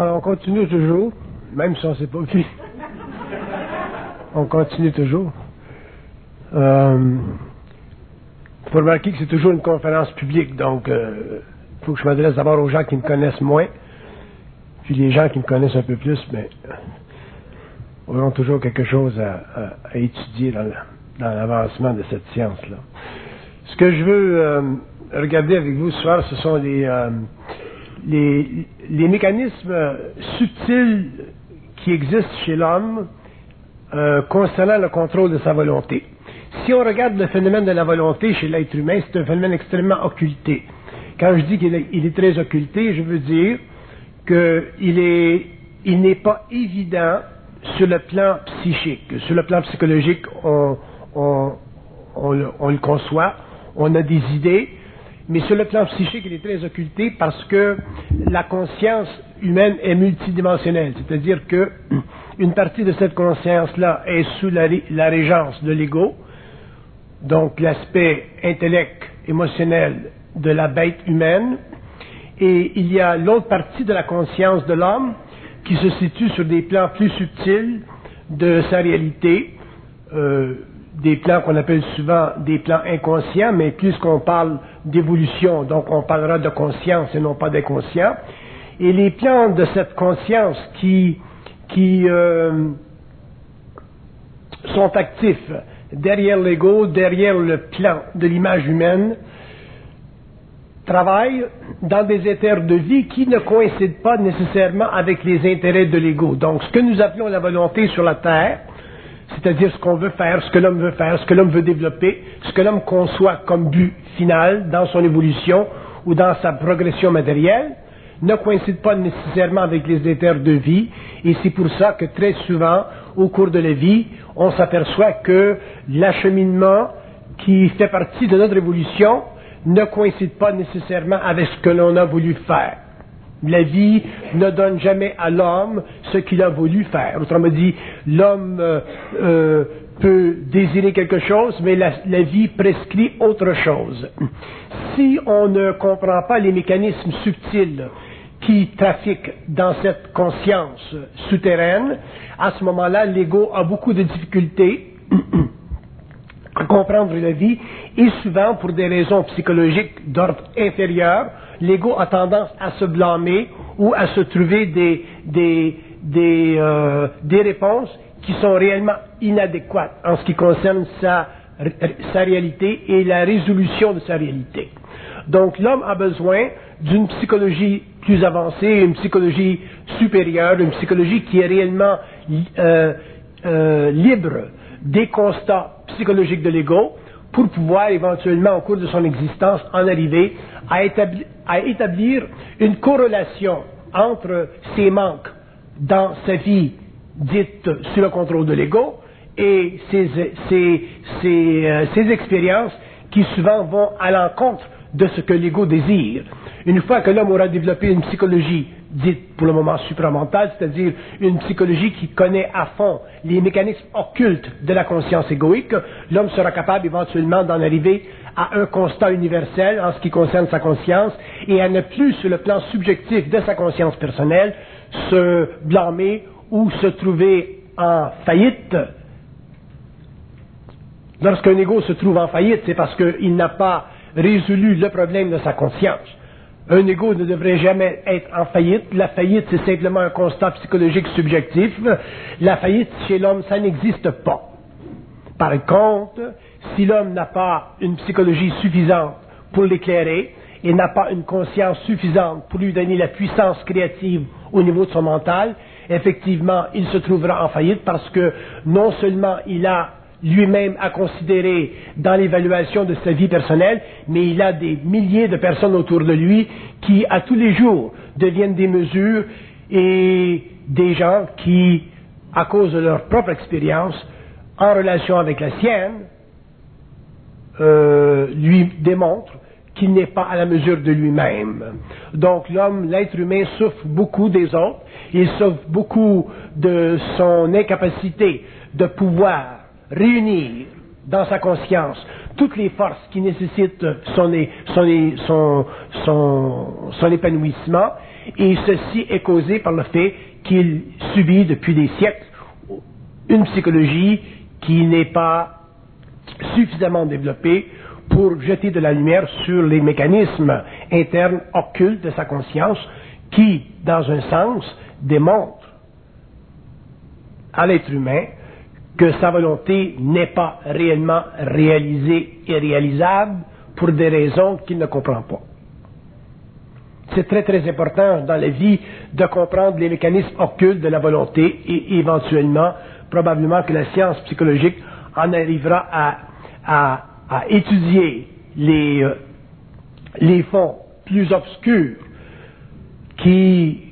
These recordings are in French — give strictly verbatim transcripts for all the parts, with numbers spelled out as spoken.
Alors, on continue toujours, même si on ne s'est pas vu. On continue toujours. Il euh, faut remarquer que c'est toujours une conférence publique, donc il euh, faut que je m'adresse d'abord aux gens qui me connaissent moins, puis les gens qui me connaissent un peu plus, mais auront toujours quelque chose à, à, à étudier dans, dans l'avancement de cette science-là. Ce que je veux euh, regarder avec vous ce soir, ce sont les, euh, les, les mécanismes subtils qui existent chez l'homme euh, concernant le contrôle de sa volonté. Si on regarde le phénomène de la volonté chez l'être humain, c'est un phénomène extrêmement occulté. Quand je dis qu'il est, il est très occulté, je veux dire qu'il est, il n'est pas évident sur le plan psychique. Sur le plan psychologique, on, on, on, le, on le conçoit, on a des idées, mais sur le plan psychique, il est très occulté parce que la conscience humaine est multidimensionnelle, c'est-à-dire que une partie de cette conscience-là est sous la, la régence de l'ego, donc l'aspect intellect, émotionnel de la bête humaine, et il y a l'autre partie de la conscience de l'homme qui se situe sur des plans plus subtils de sa réalité, euh, des plans qu'on appelle souvent des plans inconscients, mais puisqu'on parle d'évolution, donc on parlera de conscience et non pas d'inconscient. Et les plans de cette conscience qui, qui euh, sont actifs derrière l'ego, derrière le plan de l'image humaine, travaillent dans des éthers de vie qui ne coïncident pas nécessairement avec les intérêts de l'ego. Donc, ce que nous appelons la volonté sur la Terre, c'est-à-dire ce qu'on veut faire, ce que l'homme veut faire, ce que l'homme veut développer, ce que l'homme conçoit comme but final dans son évolution ou dans sa progression matérielle, ne coïncide pas nécessairement avec les éthers de vie, et c'est pour ça que très souvent, au cours de la vie, on s'aperçoit que l'acheminement qui fait partie de notre évolution ne coïncide pas nécessairement avec ce que l'on a voulu faire. La vie ne donne jamais à l'homme ce qu'il a voulu faire. Autrement dit, l'homme euh, euh, peut désirer quelque chose, mais la, la vie prescrit autre chose. Si on ne comprend pas les mécanismes subtils qui trafiquent dans cette conscience souterraine, à ce moment-là, l'ego a beaucoup de difficultés à comprendre la vie, et souvent, pour des raisons psychologiques d'ordre inférieur, l'ego a tendance à se blâmer ou à se trouver des, des, des, euh, des réponses qui sont réellement inadéquates en ce qui concerne sa, sa réalité et la résolution de sa réalité. Donc, l'homme a besoin d'une psychologie plus avancée, une psychologie supérieure, une psychologie qui est réellement euh, euh, libre des constats psychologiques de l'ego, pour pouvoir éventuellement, au cours de son existence, en arriver à établir, à établir une corrélation entre ses manques dans sa vie dite sous le contrôle de l'ego et ses, ses, ses, euh, ses expériences qui souvent vont à l'encontre de ce que l'ego désire. Une fois que l'homme aura développé une psychologie dite pour le moment supramentale, c'est-à-dire une psychologie qui connaît à fond les mécanismes occultes de la conscience égoïque, l'homme sera capable éventuellement d'en arriver à un constat universel en ce qui concerne sa conscience et à ne plus, sur le plan subjectif de sa conscience personnelle, se blâmer ou se trouver en faillite. Lorsqu'un ego se trouve en faillite, c'est parce qu'il n'a pas résolu le problème de sa conscience. Un ego ne devrait jamais être en faillite. La faillite, c'est simplement un constat psychologique subjectif. La faillite, chez l'homme, ça n'existe pas. Par contre, si l'homme n'a pas une psychologie suffisante pour l'éclairer et n'a pas une conscience suffisante pour lui donner la puissance créative au niveau de son mental, effectivement, il se trouvera en faillite parce que non seulement il a lui-même à considérer dans l'évaluation de sa vie personnelle, mais il a des milliers de personnes autour de lui qui, à tous les jours, deviennent des mesures et des gens qui, à cause de leur propre expérience, en relation avec la sienne, euh, lui démontrent qu'il n'est pas à la mesure de lui-même. Donc l'homme, l'être humain, souffre beaucoup des autres, il souffre beaucoup de son incapacité de pouvoir réunir dans sa conscience toutes les forces qui nécessitent son, son, son, son, son épanouissement, et ceci est causé par le fait qu'il subit depuis des siècles une psychologie qui n'est pas suffisamment développée pour jeter de la lumière sur les mécanismes internes occultes de sa conscience qui, dans un sens, démontrent à l'être humain que sa volonté n'est pas réellement réalisée et réalisable pour des raisons qu'il ne comprend pas. C'est très très important dans la vie de comprendre les mécanismes occultes de la volonté et éventuellement, probablement que la science psychologique en arrivera à, à, à étudier les, euh, les fonds plus obscurs qui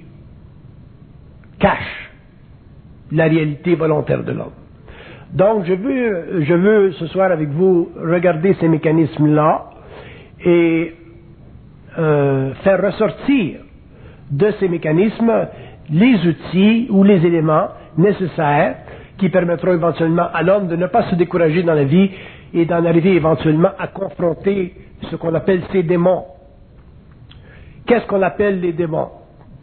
cachent la réalité volontaire de l'homme. Donc, je veux, je veux ce soir avec vous regarder ces mécanismes-là et euh, faire ressortir de ces mécanismes les outils ou les éléments nécessaires qui permettront éventuellement à l'homme de ne pas se décourager dans la vie et d'en arriver éventuellement à confronter ce qu'on appelle ses démons. Qu'est-ce qu'on appelle les démons?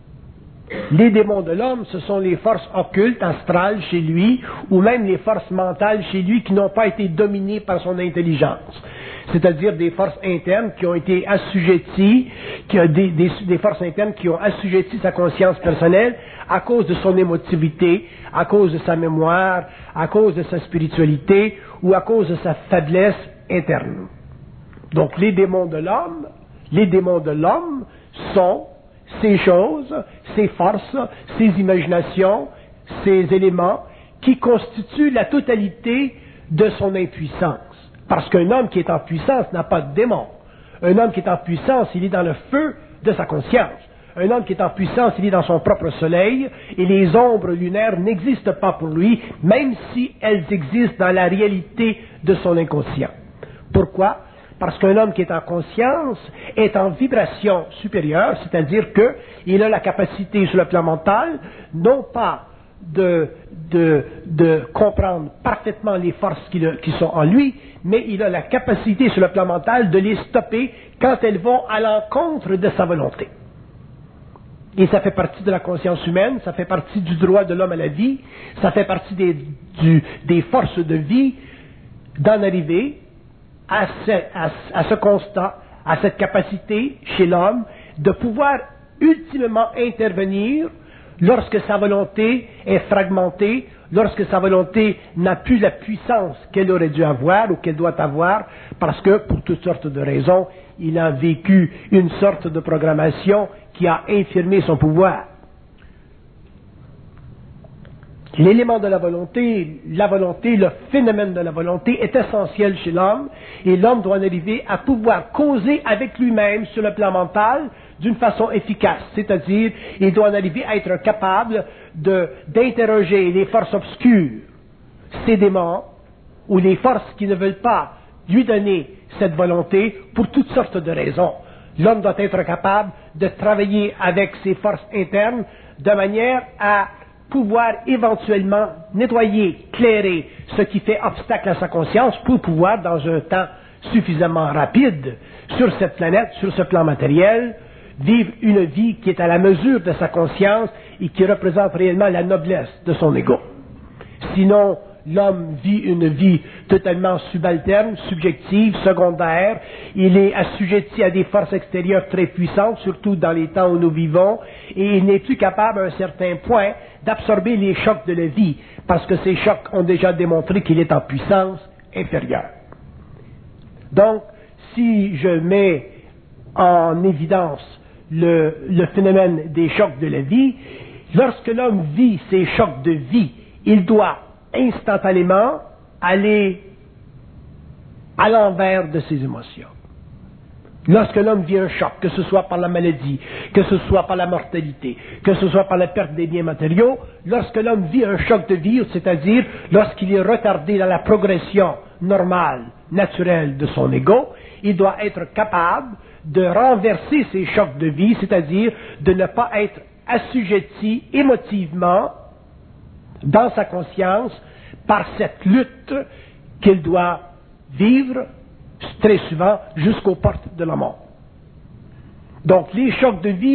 Les démons de l'homme, ce sont les forces occultes, astrales chez lui, ou même les forces mentales chez lui qui n'ont pas été dominées par son intelligence. C'est-à-dire des forces internes qui ont été assujetties, qui ont des, des, des forces internes qui ont assujetti sa conscience personnelle à cause de son émotivité, à cause de sa mémoire, à cause de sa spiritualité ou à cause de sa faiblesse interne. Donc les démons de l'homme, les démons de l'homme sont ces choses, ces forces, ces imaginations, ces éléments qui constituent la totalité de son impuissance. Parce qu'un homme qui est en puissance n'a pas de démon. Un homme qui est en puissance, il est dans le feu de sa conscience. Un homme qui est en puissance, il est dans son propre soleil, et les ombres lunaires n'existent pas pour lui, même si elles existent dans la réalité de son inconscient. Pourquoi? Parce qu'un homme qui est en conscience est en vibration supérieure, c'est-à-dire qu'il a la capacité sur le plan mental, non pas de, de, de comprendre parfaitement les forces qui, le, qui sont en lui, mais il a la capacité sur le plan mental de les stopper quand elles vont à l'encontre de sa volonté. Et ça fait partie de la conscience humaine, ça fait partie du droit de l'homme à la vie, ça fait partie des, du, des forces de vie d'en arriver à ce, à, à ce constat, à cette capacité chez l'homme de pouvoir ultimement intervenir lorsque sa volonté est fragmentée, lorsque sa volonté n'a plus la puissance qu'elle aurait dû avoir ou qu'elle doit avoir, parce que, pour toutes sortes de raisons, il a vécu une sorte de programmation qui a infirmé son pouvoir. L'élément de la volonté, la volonté, le phénomène de la volonté est essentiel chez l'homme et l'homme doit en arriver à pouvoir causer avec lui-même sur le plan mental d'une façon efficace. C'est-à-dire, il doit en arriver à être capable de, d'interroger les forces obscures, ces démons, ou les forces qui ne veulent pas lui donner cette volonté pour toutes sortes de raisons. L'homme doit être capable de travailler avec ses forces internes de manière à pouvoir éventuellement nettoyer, clairer ce qui fait obstacle à sa conscience pour pouvoir, dans un temps suffisamment rapide, sur cette planète, sur ce plan matériel, vivre une vie qui est à la mesure de sa conscience et qui représente réellement la noblesse de son ego. Sinon, l'homme vit une vie totalement subalterne, subjective, secondaire. Il est assujetti à des forces extérieures très puissantes, surtout dans les temps où nous vivons, et il n'est plus capable à un certain point d'absorber les chocs de la vie, parce que ces chocs ont déjà démontré qu'il est en puissance inférieure. Donc, si je mets en évidence le, le phénomène des chocs de la vie, lorsque l'homme vit ces chocs de vie, il doit instantanément aller à l'envers de ses émotions. Lorsque l'homme vit un choc, que ce soit par la maladie, que ce soit par la mortalité, que ce soit par la perte des biens matériaux, lorsque l'homme vit un choc de vie, c'est-à-dire lorsqu'il est retardé dans la progression normale, naturelle de son ego, il doit être capable de renverser ces chocs de vie, c'est-à-dire de ne pas être assujetti émotivement dans sa conscience par cette lutte qu'il doit vivre très souvent jusqu'aux portes de la mort. Donc les chocs de vie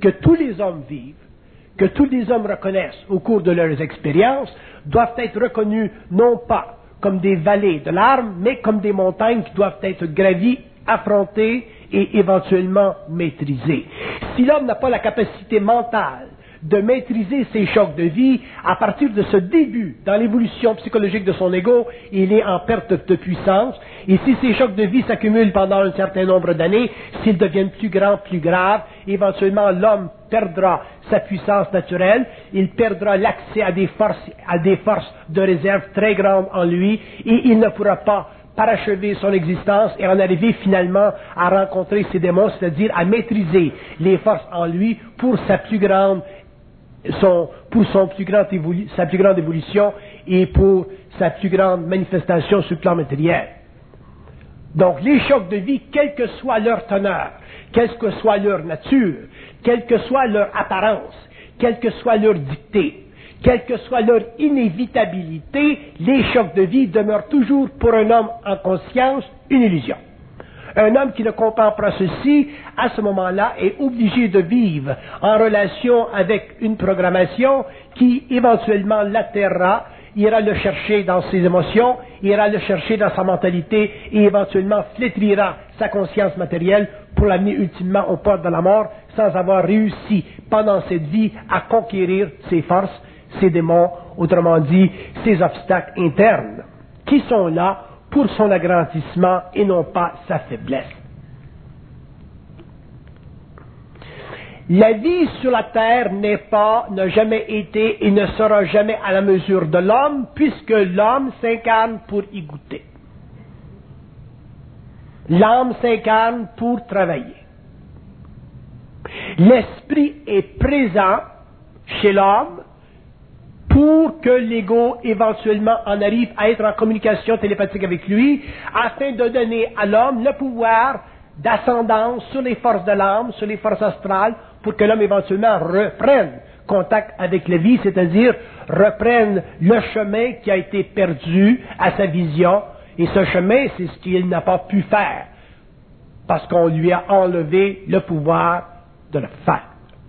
que tous les hommes vivent, que tous les hommes reconnaissent au cours de leurs expériences, doivent être reconnus non pas comme des vallées de larmes, mais comme des montagnes qui doivent être gravies, affrontées et éventuellement maîtrisées. Si l'homme n'a pas la capacité mentale de maîtriser ses chocs de vie, à partir de ce début dans l'évolution psychologique de son ego, il est en perte de puissance. Et si ces chocs de vie s'accumulent pendant un certain nombre d'années, s'ils deviennent plus grands, plus graves, éventuellement l'homme perdra sa puissance naturelle, il perdra l'accès à des forces, à des forces de réserve très grandes en lui, et il ne pourra pas parachever son existence et en arriver finalement à rencontrer ses démons, c'est-à-dire à maîtriser les forces en lui pour sa plus grande Son, pour son plus grand évolu, sa plus grande évolution et pour sa plus grande manifestation sur le plan matériel. Donc, les chocs de vie, quelle que soit leur teneur, quelle que soit leur nature, quelle que soit leur apparence, quelle que soit leur dictée, quelle que soit leur inévitabilité, les chocs de vie demeurent toujours pour un homme en conscience une illusion. Un homme qui ne comprend pas ceci, à ce moment-là, est obligé de vivre en relation avec une programmation qui, éventuellement, l'atterrera, ira le chercher dans ses émotions, ira le chercher dans sa mentalité et, éventuellement, flétrira sa conscience matérielle pour l'amener ultimement aux portes de la mort sans avoir réussi, pendant cette vie, à conquérir ses forces, ses démons, autrement dit, ses obstacles internes, qui sont là pour son agrandissement et non pas sa faiblesse. La vie sur la terre n'est pas, n'a jamais été et ne sera jamais à la mesure de l'homme, puisque l'homme s'incarne pour y goûter. L'âme s'incarne pour travailler. L'esprit est présent chez l'homme pour que l'ego éventuellement en arrive à être en communication télépathique avec lui, afin de donner à l'homme le pouvoir d'ascendance sur les forces de l'âme, sur les forces astrales, pour que l'homme éventuellement reprenne contact avec la vie, c'est-à-dire reprenne le chemin qui a été perdu à sa vision, et ce chemin, c'est ce qu'il n'a pas pu faire, parce qu'on lui a enlevé le pouvoir de le faire.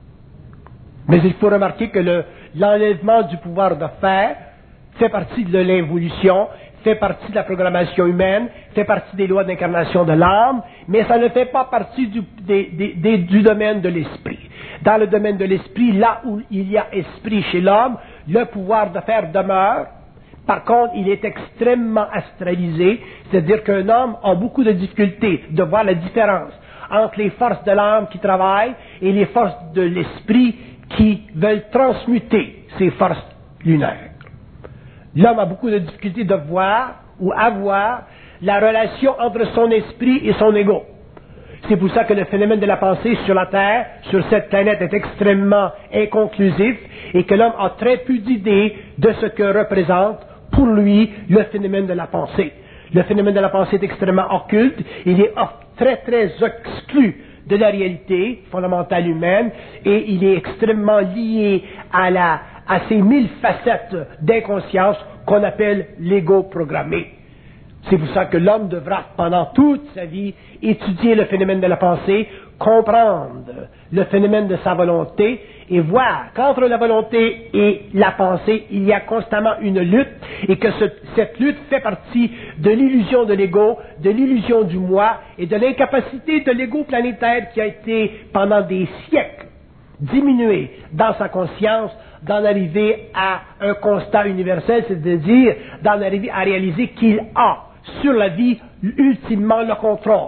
Mais il faut remarquer que le, l'enlèvement du pouvoir de faire fait partie de l'évolution, fait partie de la programmation humaine, fait partie des lois d'incarnation de l'âme, mais ça ne fait pas partie du, des, des, des, du domaine de l'esprit. Dans le domaine de l'esprit, là où il y a esprit chez l'homme, le pouvoir de faire demeure. Par contre, il est extrêmement astralisé, c'est-à-dire qu'un homme a beaucoup de difficultés de voir la différence entre les forces de l'âme qui travaillent et les forces de l'esprit qui veulent transmuter ces forces lunaires. L'homme a beaucoup de difficultés de voir ou avoir la relation entre son esprit et son ego. C'est pour ça que le phénomène de la pensée sur la Terre, sur cette planète, est extrêmement inconclusif et que l'homme a très peu d'idées de ce que représente pour lui le phénomène de la pensée. Le phénomène de la pensée est extrêmement occulte, il est très très exclu de la réalité fondamentale humaine et il est extrêmement lié à, la, à ces mille facettes d'inconscience qu'on appelle l'ego programmé. C'est pour ça que l'homme devra, pendant toute sa vie, étudier le phénomène de la pensée, comprendre le phénomène de sa volonté et voir qu'entre la volonté et la pensée, il y a constamment une lutte et que ce, cette lutte fait partie de l'illusion de l'ego, de l'illusion du moi et de l'incapacité de l'ego planétaire qui a été, pendant des siècles, diminué dans sa conscience, d'en arriver à un constat universel, c'est-à-dire d'en arriver à réaliser qu'il a sur la vie ultimement le contrôle.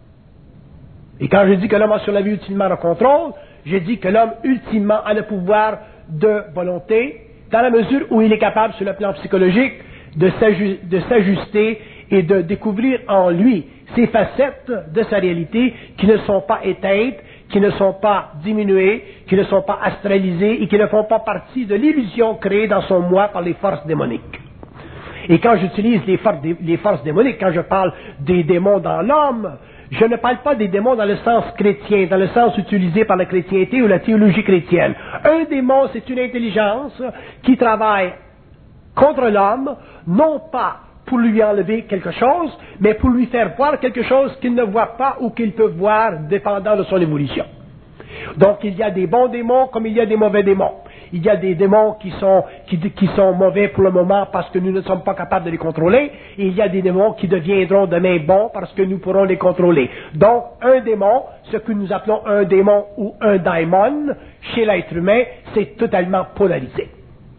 Et quand je dis que l'homme a sur la vie ultimement le contrôle, je dis que l'homme ultimement a le pouvoir de volonté, dans la mesure où il est capable sur le plan psychologique de, s'aju- de s'ajuster et de découvrir en lui ces facettes de sa réalité qui ne sont pas éteintes, qui ne sont pas diminuées, qui ne sont pas astralisées et qui ne font pas partie de l'illusion créée dans son moi par les forces démoniques. Et quand j'utilise les forces, les forces démoniques, quand je parle des démons dans l'homme, je ne parle pas des démons dans le sens chrétien, dans le sens utilisé par la chrétienté ou la théologie chrétienne. Un démon, c'est une intelligence qui travaille contre l'homme, non pas pour lui enlever quelque chose, mais pour lui faire voir quelque chose qu'il ne voit pas ou qu'il peut voir dépendant de son évolution. Donc il y a des bons démons comme il y a des mauvais démons. Il y a des démons qui sont, qui, qui sont mauvais pour le moment parce que nous ne sommes pas capables de les contrôler, et il y a des démons qui deviendront demain bons parce que nous pourrons les contrôler. Donc un démon, ce que nous appelons un démon ou un daimon, chez l'être humain, c'est totalement polarisé.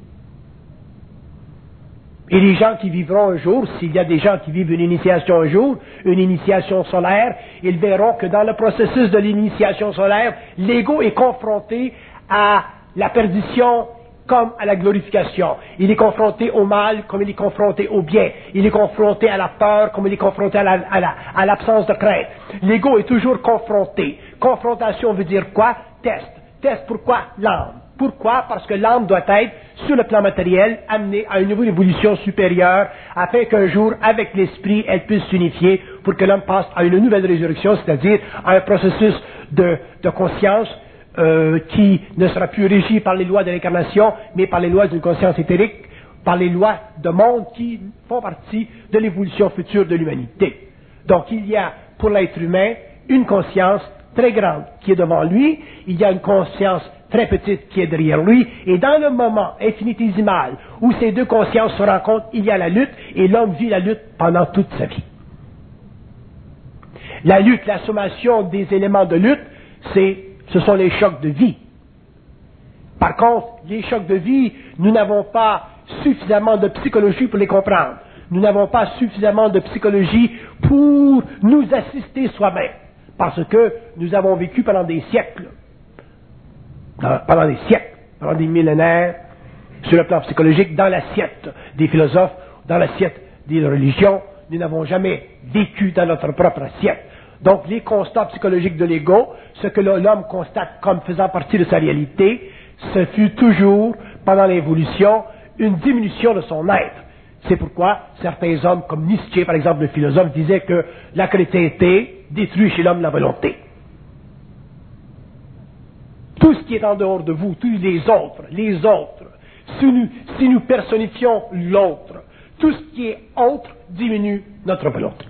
Et les gens qui vivront un jour, s'il y a des gens qui vivent une initiation un jour, une initiation solaire, ils verront que dans le processus de l'initiation solaire, l'ego est confronté à la perdition comme à la glorification. Il est confronté au mal comme il est confronté au bien. Il est confronté à la peur comme il est confronté à, la, à, la, à l'absence de crainte. L'ego est toujours confronté. Confrontation veut dire quoi? Test. Test pourquoi? L'âme. Pourquoi? Parce que l'âme doit être, sur le plan matériel, amenée à une nouvelle évolution supérieure, afin qu'un jour, avec l'esprit, elle puisse s'unifier pour que l'homme passe à une nouvelle résurrection, c'est-à-dire à un processus de, de conscience euh, qui ne sera plus régi par les lois de l'incarnation, mais par les lois d'une conscience éthérique, par les lois de monde qui font partie de l'évolution future de l'humanité. Donc il y a, pour l'être humain, une conscience très grande qui est devant lui, il y a une conscience très petite qui est derrière lui, et dans le moment infinitésimal où ces deux consciences se rencontrent, il y a la lutte, et l'homme vit la lutte pendant toute sa vie. La lutte, la sommation des éléments de lutte, c'est, ce sont les chocs de vie. Par contre, les chocs de vie, nous n'avons pas suffisamment de psychologie pour les comprendre. Nous n'avons pas suffisamment de psychologie pour nous assister soi-même, parce que nous avons vécu pendant des siècles, pendant des siècles, pendant des millénaires, sur le plan psychologique, dans l'assiette des philosophes, dans l'assiette des religions. Nous n'avons jamais vécu dans notre propre assiette. Donc les constats psychologiques de l'ego, ce que l'homme constate comme faisant partie de sa réalité, ce fut toujours, pendant l'évolution, une diminution de son être. C'est pourquoi certains hommes, comme Nietzsche, par exemple, le philosophe, disaient que la chrétienté détruit chez l'homme la volonté. Tout ce qui est en dehors de vous, tous les autres, les autres, si nous, si nous personnifions l'autre, tout ce qui est autre diminue notre volonté.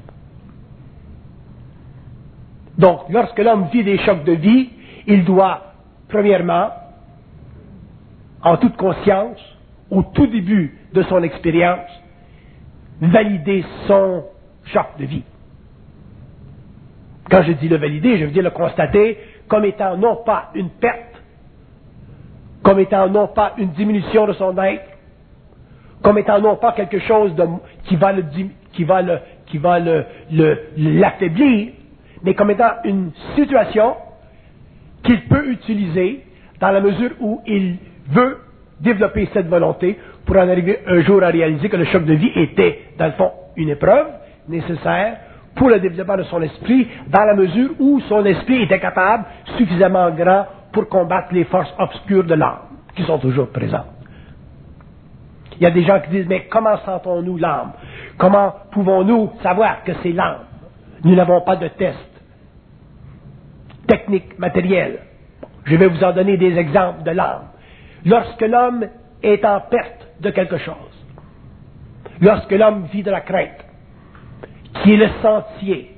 Donc, lorsque l'homme vit des chocs de vie, il doit, premièrement, en toute conscience, au tout début de son expérience, valider son choc de vie. Quand je dis le valider, je veux dire le constater comme étant non pas une perte, comme étant non pas une diminution de son être, comme étant non pas quelque chose de, qui va le, qui va le, qui va le, le, l'affaiblir, mais comme étant une situation qu'il peut utiliser dans la mesure où il veut développer cette volonté pour en arriver un jour à réaliser que le choc de vie était, dans le fond, une épreuve nécessaire pour le développement de son esprit, dans la mesure où son esprit était capable, suffisamment grand, pour combattre les forces obscures de l'âme, qui sont toujours présentes. Il y a des gens qui disent, mais comment sentons-nous l'âme? Comment pouvons-nous savoir que c'est l'âme? Nous n'avons pas de test technique, matériel. Je vais vous en donner des exemples de l'âme. Lorsque l'homme est en perte de quelque chose, lorsque l'homme vit de la crainte, qui est le sentier,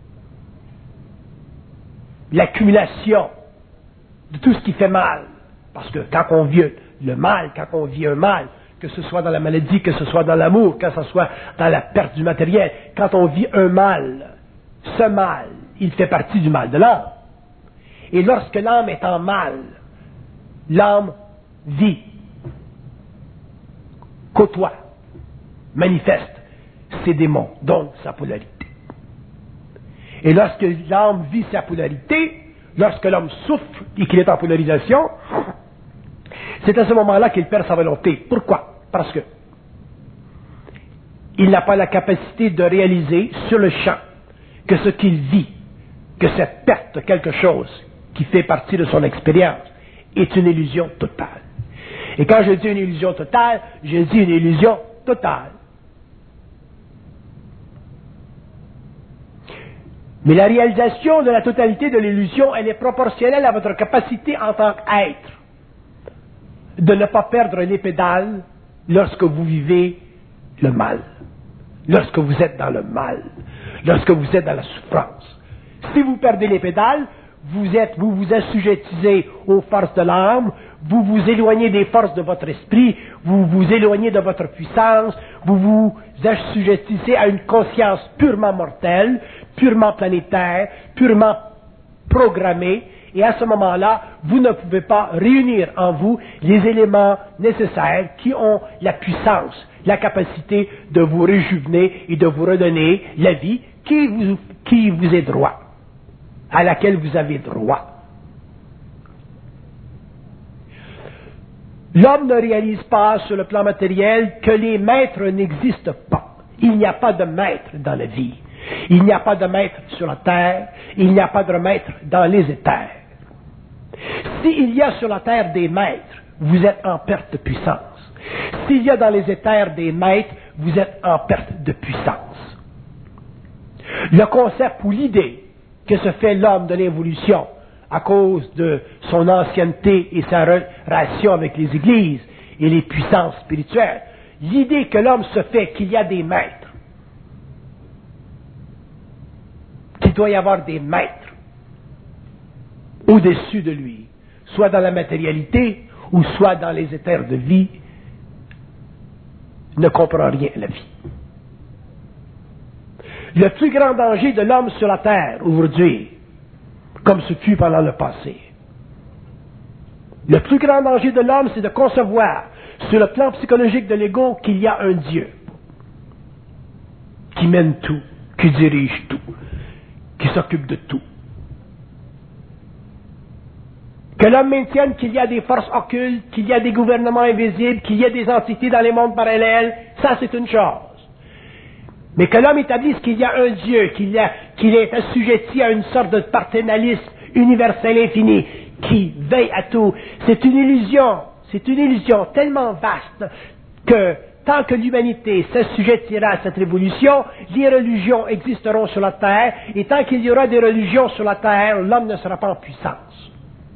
l'accumulation de tout ce qui fait mal, parce que quand on vit le mal, quand on vit un mal, que ce soit dans la maladie, que ce soit dans l'amour, que ce soit dans la perte du matériel, quand on vit un mal, ce mal, il fait partie du mal de l'âme. Et lorsque l'âme est en mal, l'âme vit, côtoie, manifeste ses démons, donc sa polarité. Et lorsque l'âme vit sa polarité, lorsque l'homme souffre et qu'il est en polarisation, c'est à ce moment-là qu'il perd sa volonté. Pourquoi? Parce que il n'a pas la capacité de réaliser sur le champ que ce qu'il vit, que cette perte de quelque chose qui fait partie de son expérience est une illusion totale. Et quand je dis une illusion totale, je dis une illusion totale. Mais la réalisation de la totalité de l'illusion, elle est proportionnelle à votre capacité en tant qu'être de ne pas perdre les pédales lorsque vous vivez le mal, lorsque vous êtes dans le mal, lorsque vous êtes dans la souffrance. Si vous perdez les pédales, vous êtes, vous vous assujettissez aux forces de l'âme, vous vous éloignez des forces de votre esprit, vous vous éloignez de votre puissance, vous vous assujettissez à une conscience purement mortelle, purement planétaire, purement programmée, et à ce moment-là, vous ne pouvez pas réunir en vous les éléments nécessaires qui ont la puissance, la capacité de vous réjuvener et de vous redonner la vie qui vous, qui vous est droit, à laquelle vous avez droit. L'homme ne réalise pas sur le plan matériel que les maîtres n'existent pas. Il n'y a pas de maître dans la vie. Il n'y a pas de maître sur la terre. Il n'y a pas de maître dans les éthers. S'il y a sur la terre des maîtres, vous êtes en perte de puissance. S'il y a dans les éthers des maîtres, vous êtes en perte de puissance. Le concept ou l'idée que se fait l'homme de l'évolution à cause de son ancienneté et sa relation avec les églises et les puissances spirituelles, l'idée que l'homme se fait qu'il y a des maîtres, qu'il doit y avoir des maîtres au-dessus de lui, soit dans la matérialité ou soit dans les éthers de vie, ne comprend rien à la vie. Le plus grand danger de l'homme sur la terre aujourd'hui, comme ce fut pendant le passé, le plus grand danger de l'homme, c'est de concevoir sur le plan psychologique de l'ego qu'il y a un Dieu qui mène tout, qui dirige tout, qui s'occupe de tout. Que l'homme maintienne qu'il y a des forces occultes, qu'il y a des gouvernements invisibles, qu'il y a des entités dans les mondes parallèles, ça c'est une chose. Mais que l'homme établisse qu'il y a un Dieu, qu'il, y a, qu'il est assujetti à une sorte de paternalisme universel infini, qui veille à tout, c'est une illusion, c'est une illusion tellement vaste que tant que l'humanité s'assujettira à cette révolution, les religions existeront sur la terre, et tant qu'il y aura des religions sur la terre, l'homme ne sera pas en puissance.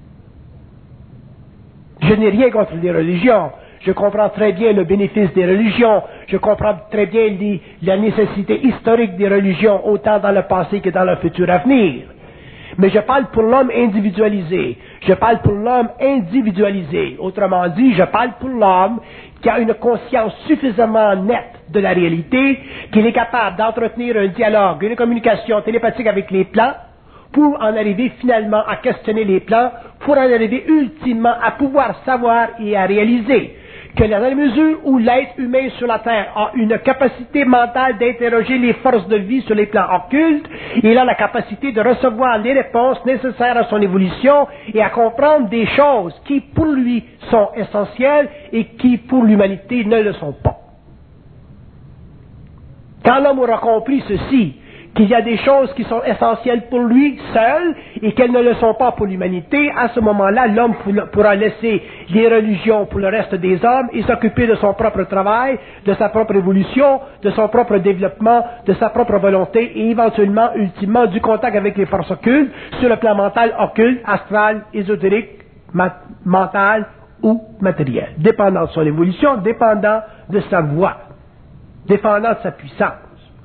Je n'ai rien contre les religions. Je comprends très bien le bénéfice des religions. Je comprends très bien les, la nécessité historique des religions, autant dans le passé que dans le futur avenir. Mais je parle pour l'homme individualisé. Je parle pour l'homme individualisé. Autrement dit, je parle pour l'homme qui a une conscience suffisamment nette de la réalité, qu'il est capable d'entretenir un dialogue, une communication télépathique avec les plans, pour en arriver finalement à questionner les plans, pour en arriver ultimement à pouvoir savoir et à réaliser que dans la mesure où l'être humain sur la Terre a une capacité mentale d'interroger les forces de vie sur les plans occultes, il a la capacité de recevoir les réponses nécessaires à son évolution et à comprendre des choses qui pour lui sont essentielles et qui pour l'humanité ne le sont pas. Quand l'homme aura compris ceci, qu'il y a des choses qui sont essentielles pour lui seul et qu'elles ne le sont pas pour l'humanité, à ce moment-là, l'homme pourra laisser les religions pour le reste des hommes et s'occuper de son propre travail, de sa propre évolution, de son propre développement, de sa propre volonté et éventuellement, ultimement, du contact avec les forces occultes sur le plan mental, occulte, astral, ésotérique, mat- mental ou matériel, dépendant de son évolution, dépendant de sa voix, dépendant de sa puissance.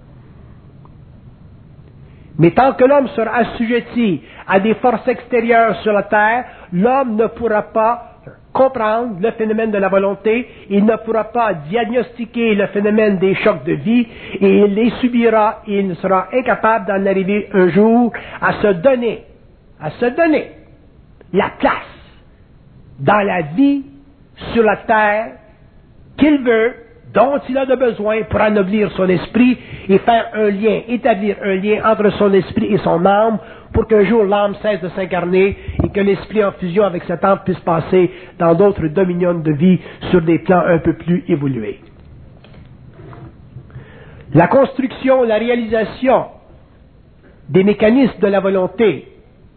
Mais tant que l'homme sera assujetti à des forces extérieures sur la terre, l'homme ne pourra pas comprendre le phénomène de la volonté, il ne pourra pas diagnostiquer le phénomène des chocs de vie, et il les subira, et il sera incapable d'en arriver un jour à se donner, à se donner la place dans la vie sur la terre qu'il veut, dont il a de besoin pour anoblir son esprit et faire un lien, établir un lien entre son esprit et son âme pour qu'un jour l'âme cesse de s'incarner et que l'esprit en fusion avec cette âme puisse passer dans d'autres dominions de vie sur des plans un peu plus évolués. La construction, la réalisation des mécanismes de la volonté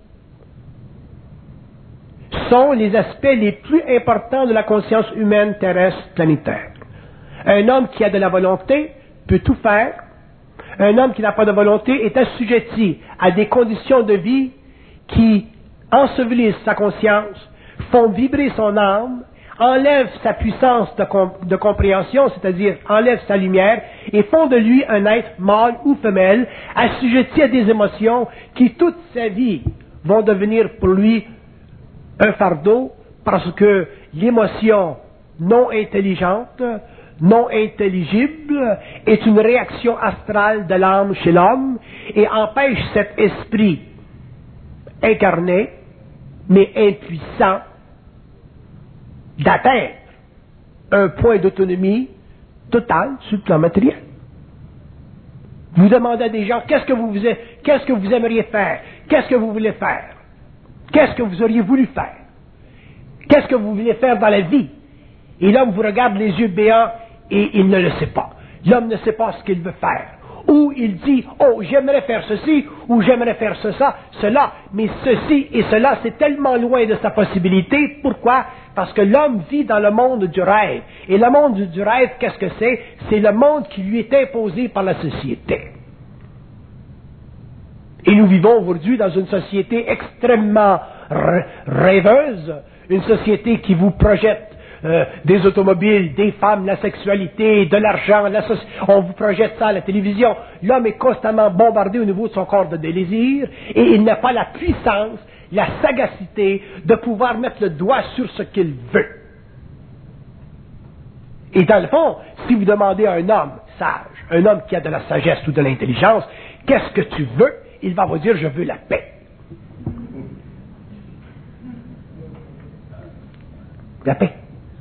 sont les aspects les plus importants de la conscience humaine terrestre planétaire. Un homme qui a de la volonté peut tout faire. Un homme qui n'a pas de volonté est assujetti à des conditions de vie qui ensevelissent sa conscience, font vibrer son âme, enlèvent sa puissance de, comp- de compréhension, c'est-à-dire enlèvent sa lumière, et font de lui un être mâle ou femelle, assujetti à des émotions qui toute sa vie vont devenir pour lui un fardeau parce que l'émotion non intelligente, non intelligible, est une réaction astrale de l'âme chez l'homme et empêche cet esprit incarné, mais impuissant, d'atteindre un point d'autonomie totale sur le plan matériel. Vous demandez à des gens, qu'est-ce que vous, qu'est-ce que vous aimeriez faire? Qu'est-ce que vous voulez faire? Qu'est-ce que vous auriez voulu faire? Qu'est-ce que vous voulez faire dans la vie? Et l'homme vous regarde les yeux béants et il ne le sait pas. L'homme ne sait pas ce qu'il veut faire. Ou il dit, oh, j'aimerais faire ceci, ou j'aimerais faire cela, cela, mais ceci et cela, c'est tellement loin de sa possibilité. Pourquoi? Parce que l'homme vit dans le monde du rêve. Et le monde du rêve, qu'est-ce que c'est? C'est le monde qui lui est imposé par la société. Et nous vivons aujourd'hui dans une société extrêmement rêveuse, une société qui vous projette Euh, des automobiles, des femmes, la sexualité, de l'argent, la soci... on vous projette ça à la télévision. L'homme est constamment bombardé au niveau de son corps de désir et il n'a pas la puissance, la sagacité de pouvoir mettre le doigt sur ce qu'il veut. Et dans le fond, si vous demandez à un homme sage, un homme qui a de la sagesse ou de l'intelligence, qu'est-ce que tu veux? Il va vous dire, je veux la paix. La paix.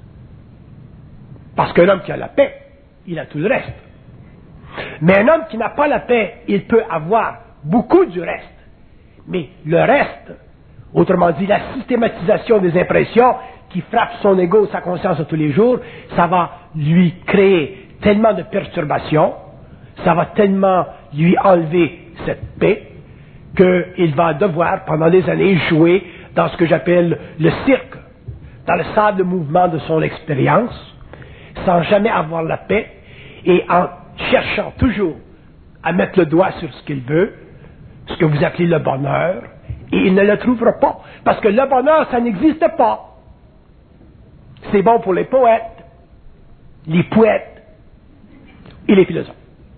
Parce qu'un homme qui a la paix, il a tout le reste. Mais un homme qui n'a pas la paix, il peut avoir beaucoup du reste. Mais le reste, autrement dit, la systématisation des impressions qui frappent son ego, sa conscience de tous les jours, ça va lui créer tellement de perturbations, ça va tellement lui enlever cette paix, qu'il va devoir, pendant des années, jouer dans ce que j'appelle le cirque, dans le sable mouvement de son expérience, sans jamais avoir la paix, et en cherchant toujours à mettre le doigt sur ce qu'il veut, ce que vous appelez le bonheur, et il ne le trouvera pas. Parce que le bonheur, ça n'existe pas. C'est bon pour les poètes, les poètes et les philosophes.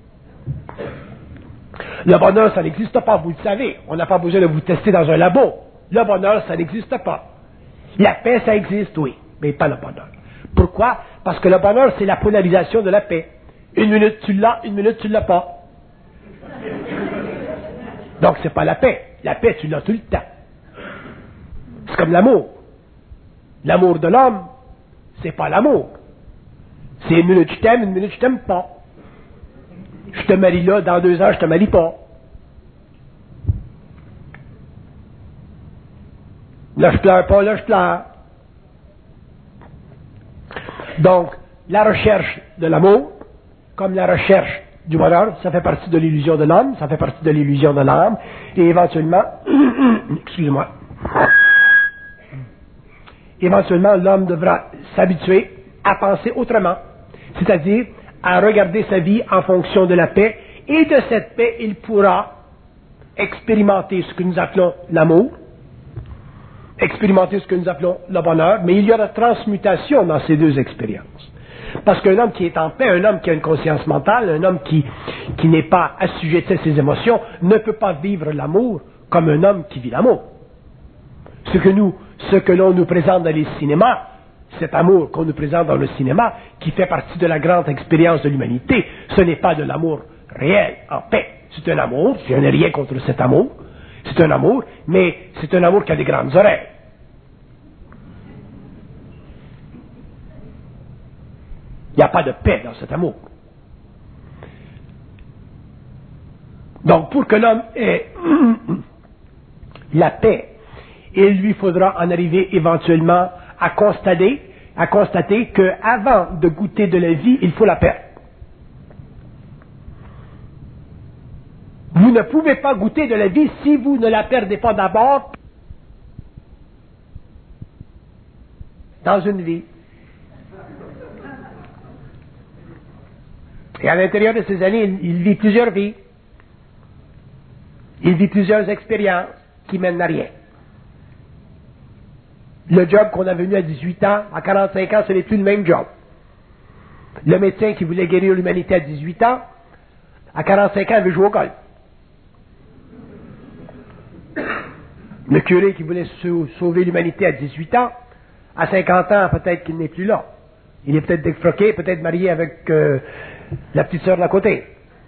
Le bonheur, ça n'existe pas, vous le savez. On n'a pas besoin de vous tester dans un labo. Le bonheur, ça n'existe pas. La paix, ça existe, oui, mais pas le bonheur. Pourquoi? Parce que le bonheur, c'est la polarisation de la paix. Une minute tu l'as, une minute tu l'as pas. Donc c'est pas la paix. La paix, tu l'as tout le temps. C'est comme l'amour. L'amour de l'homme, c'est pas l'amour. C'est une minute je t'aime, une minute je t'aime pas. Je te marie là, dans deux ans je te marie pas. Là je pleure pas, là je pleure. Donc, la recherche de l'amour, comme la recherche du bonheur, ça fait partie de l'illusion de l'homme, ça fait partie de l'illusion de l'âme, et éventuellement, excusez-moi, éventuellement l'homme devra s'habituer à penser autrement, c'est-à-dire à regarder sa vie en fonction de la paix, et de cette paix, il pourra expérimenter ce que nous appelons l'amour, expérimenter ce que nous appelons le bonheur, mais il y a la transmutation dans ces deux expériences. Parce qu'un homme qui est en paix, un homme qui a une conscience mentale, un homme qui, qui n'est pas assujetti à ses émotions, ne peut pas vivre l'amour comme un homme qui vit l'amour. Ce que nous, ce que l'on nous présente dans les cinémas, cet amour qu'on nous présente dans le cinéma, qui fait partie de la grande expérience de l'humanité, ce n'est pas de l'amour réel, en paix. C'est un amour, je n'ai rien contre cet amour, c'est un amour, mais c'est un amour qui a des grandes oreilles. Il n'y a pas de paix dans cet amour. Donc, pour que l'homme ait la paix, il lui faudra en arriver éventuellement à constater, à constater qu'avant de goûter de la vie, il faut la perdre. Vous ne pouvez pas goûter de la vie si vous ne la perdez pas d'abord dans une vie. Et à l'intérieur de ces années, il, il vit plusieurs vies. Il vit plusieurs expériences qui mènent à rien. Le job qu'on a venu à dix-huit ans, à quarante-cinq ans, ce n'est plus le même job. Le médecin qui voulait guérir l'humanité à dix-huit ans, à quarante-cinq ans, il veut jouer au golf. Le curé qui voulait sauver l'humanité à dix-huit ans, à cinquante ans, peut-être qu'il n'est plus là. Il est peut-être défroqué, peut-être marié avec euh, la petite sœur d'à côté.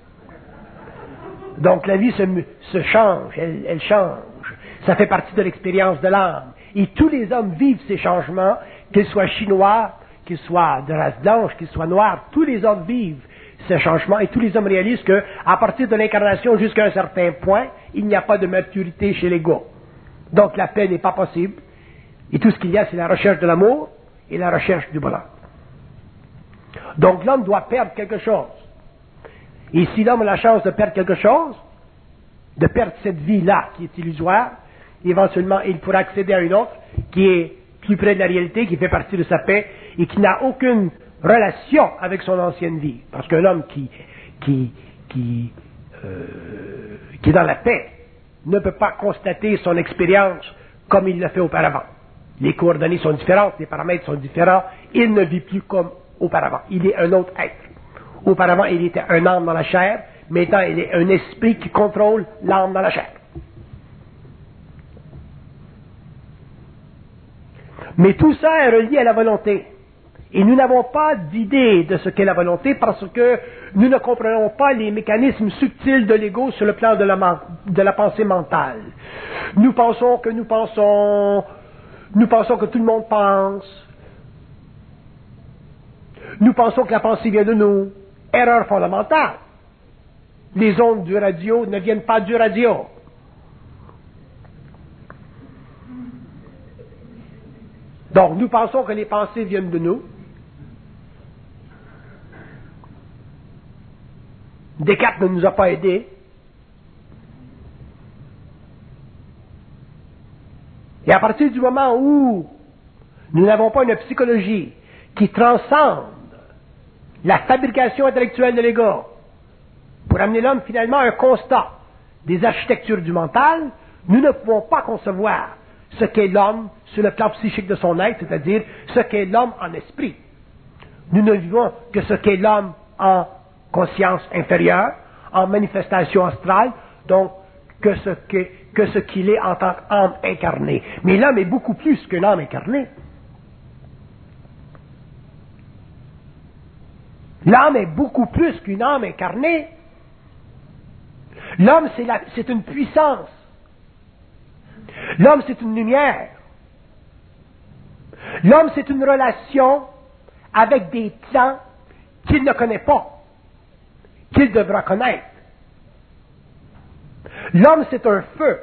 Donc la vie se, se change, elle, elle change. Ça fait partie de l'expérience de l'âme. Et tous les hommes vivent ces changements, qu'ils soient chinois, qu'ils soient de race blanche, qu'ils soient noirs, tous les hommes vivent ces changements et tous les hommes réalisent qu'à partir de l'incarnation jusqu'à un certain point, il n'y a pas de maturité chez l'ego. Donc la paix n'est pas possible. Et tout ce qu'il y a, c'est la recherche de l'amour et la recherche du bonheur. Donc l'homme doit perdre quelque chose. Et si l'homme a la chance de perdre quelque chose, de perdre cette vie-là qui est illusoire, éventuellement il pourra accéder à une autre qui est plus près de la réalité, qui fait partie de sa paix et qui n'a aucune relation avec son ancienne vie. Parce qu'un homme qui, qui, qui, euh, qui est dans la paix ne peut pas constater son expérience comme il l'a fait auparavant. Les coordonnées sont différentes, les paramètres sont différents, il ne vit plus comme auparavant. Il est un autre être. Auparavant, il était un âme dans la chair, maintenant il est un esprit qui contrôle l'âme dans la chair. Mais tout ça est relié à la volonté. Et nous n'avons pas d'idée de ce qu'est la volonté parce que nous ne comprenons pas les mécanismes subtils de l'ego sur le plan de la, de la pensée mentale. Nous pensons que nous pensons, nous pensons que tout le monde pense. Nous pensons que la pensée vient de nous. Erreur fondamentale. Les ondes du radio ne viennent pas du radio. Donc, nous pensons que les pensées viennent de nous. Descartes ne nous a pas aidés. Et à partir du moment où nous n'avons pas une psychologie qui transcende la fabrication intellectuelle de l'ego pour amener l'homme finalement à un constat des architectures du mental, nous ne pouvons pas concevoir ce qu'est l'homme sur le plan psychique de son être, c'est-à-dire ce qu'est l'homme en esprit. Nous ne vivons que ce qu'est l'homme en conscience inférieure, en manifestation astrale, donc que ce, que, que ce qu'il est en tant qu'âme incarnée. Mais l'homme est beaucoup plus qu'une âme incarnée. L'âme est beaucoup plus qu'une âme incarnée. L'homme, c'est, la, c'est une puissance. L'homme, c'est une lumière. L'homme, c'est une relation avec des plans qu'il ne connaît pas, qu'il devra connaître. L'homme, c'est un feu.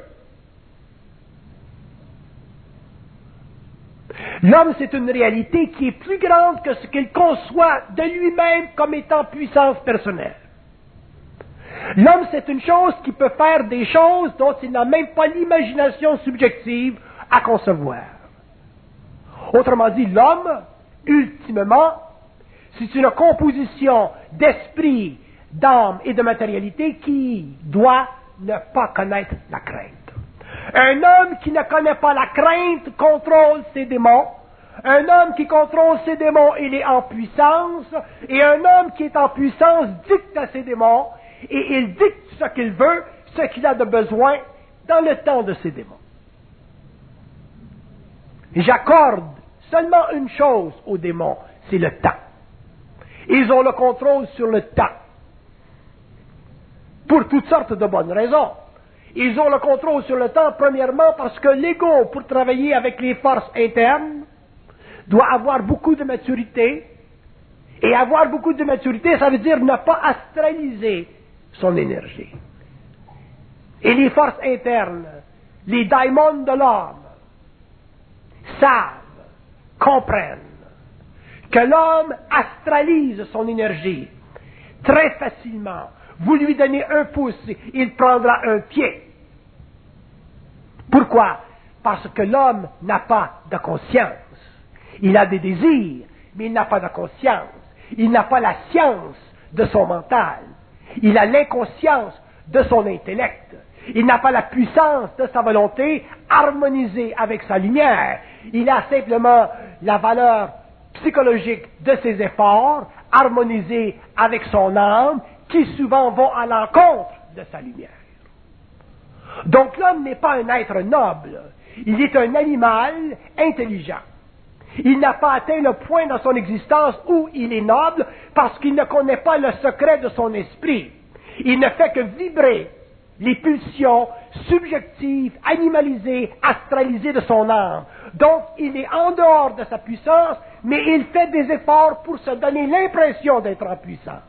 L'homme, c'est une réalité qui est plus grande que ce qu'il conçoit de lui-même comme étant puissance personnelle. L'homme, c'est une chose qui peut faire des choses dont il n'a même pas l'imagination subjective à concevoir. Autrement dit, l'homme, ultimement, c'est une composition d'esprit, d'âme et de matérialité qui doit ne pas connaître la crainte. Un homme qui ne connaît pas la crainte contrôle ses démons. Un homme qui contrôle ses démons, il est en puissance. Et un homme qui est en puissance dicte à ses démons. Et il dicte ce qu'il veut, ce qu'il a de besoin dans le temps de ses démons. Et j'accorde seulement une chose aux démons, c'est le temps. Ils ont le contrôle sur le temps. Pour toutes sortes de bonnes raisons. Ils ont le contrôle sur le temps, premièrement, parce que l'ego, pour travailler avec les forces internes, doit avoir beaucoup de maturité. Et avoir beaucoup de maturité, ça veut dire ne pas astraliser son énergie. Et les forces internes, les daimons de l'homme, savent, comprennent que l'homme astralise son énergie très facilement. Vous lui donnez un pouce, il prendra un pied. Pourquoi? Parce que l'homme n'a pas de conscience. Il a des désirs, mais il n'a pas de conscience. Il n'a pas la science de son mental. Il a l'inconscience de son intellect. Il n'a pas la puissance de sa volonté harmonisée avec sa lumière. Il a simplement la valeur psychologique de ses efforts harmonisés avec son âme qui souvent vont à l'encontre de sa lumière. Donc l'homme n'est pas un être noble, Il est un animal intelligent. Il n'a pas atteint le point dans son existence où il est noble parce qu'il ne connaît pas le secret de son esprit. Il ne fait que vibrer les pulsions subjectives, animalisées, astralisées de son âme. Donc, il est en dehors de sa puissance, mais il fait des efforts pour se donner l'impression d'être en puissance.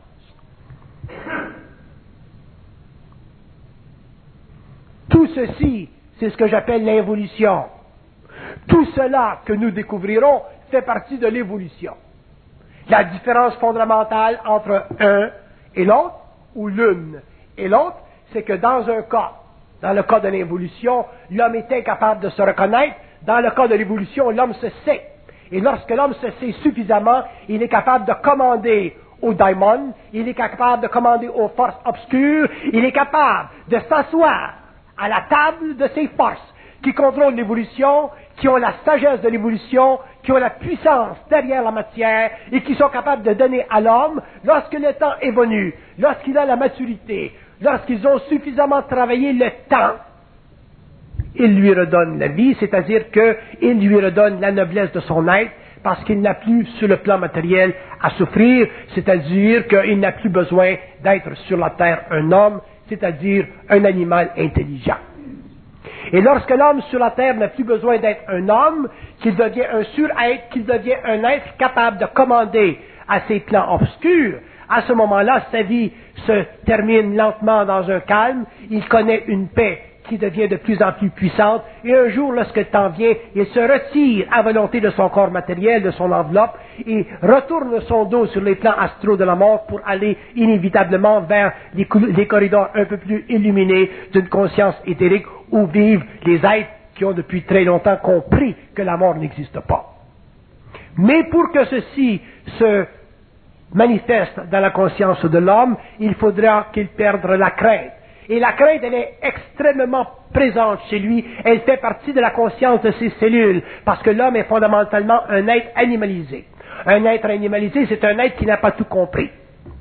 Tout ceci, c'est ce que j'appelle l'involution. Tout cela que nous découvrirons fait partie de l'évolution. La différence fondamentale entre un et l'autre, ou l'une et l'autre, c'est que dans un cas, dans le cas de l'évolution, l'homme est incapable de se reconnaître. Dans le cas de l'évolution, l'homme se sait. Et lorsque l'homme se sait suffisamment, il est capable de commander aux daimons, il est capable de commander aux forces obscures, il est capable de s'asseoir à la table de ces forces qui contrôlent l'évolution, qui ont la sagesse de l'évolution, qui ont la puissance derrière la matière et qui sont capables de donner à l'homme, lorsque le temps est venu, lorsqu'il a la maturité, lorsqu'ils ont suffisamment travaillé le temps, il lui redonne la vie, c'est-à-dire qu'il lui redonne la noblesse de son être, parce qu'il n'a plus sur le plan matériel à souffrir, c'est-à-dire qu'il n'a plus besoin d'être sur la terre un homme, c'est-à-dire un animal intelligent. Et lorsque l'homme sur la terre n'a plus besoin d'être un homme, qu'il devient un sur-être, qu'il devient un être capable de commander à ses plans obscurs, à ce moment-là, sa vie se termine lentement dans un calme, il connaît une paix qui devient de plus en plus puissante, et un jour, lorsque le temps vient, il se retire à volonté de son corps matériel, de son enveloppe, et retourne son dos sur les plans astraux de la mort pour aller inévitablement vers les, les corridors un peu plus illuminés d'une conscience éthérique où vivent les êtres qui ont depuis très longtemps compris que la mort n'existe pas. Mais pour que ceci se manifeste dans la conscience de l'homme, il faudra qu'il perde la crainte. Et la crainte, elle est extrêmement présente chez lui. Elle fait partie de la conscience de ses cellules, parce que l'homme est fondamentalement un être animalisé. Un être animalisé, c'est un être qui n'a pas tout compris.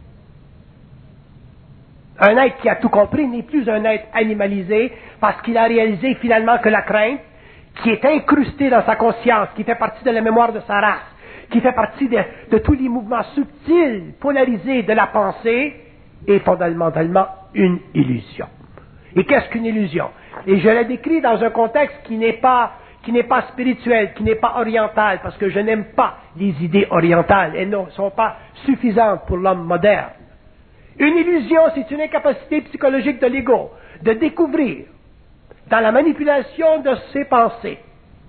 Un être qui a tout compris n'est plus un être animalisé, parce qu'il a réalisé finalement que la crainte, qui est incrustée dans sa conscience, qui fait partie de la mémoire de sa race, qui fait partie de, de tous les mouvements subtils, polarisés de la pensée, est fondamentalement une illusion. Et qu'est-ce qu'une illusion? Et je la décris dans un contexte qui n'est pas, qui n'est pas spirituel, qui n'est pas oriental, parce que je n'aime pas les idées orientales. Elles ne sont pas suffisantes pour l'homme moderne. Une illusion, c'est une incapacité psychologique de l'ego de découvrir, dans la manipulation de ses pensées,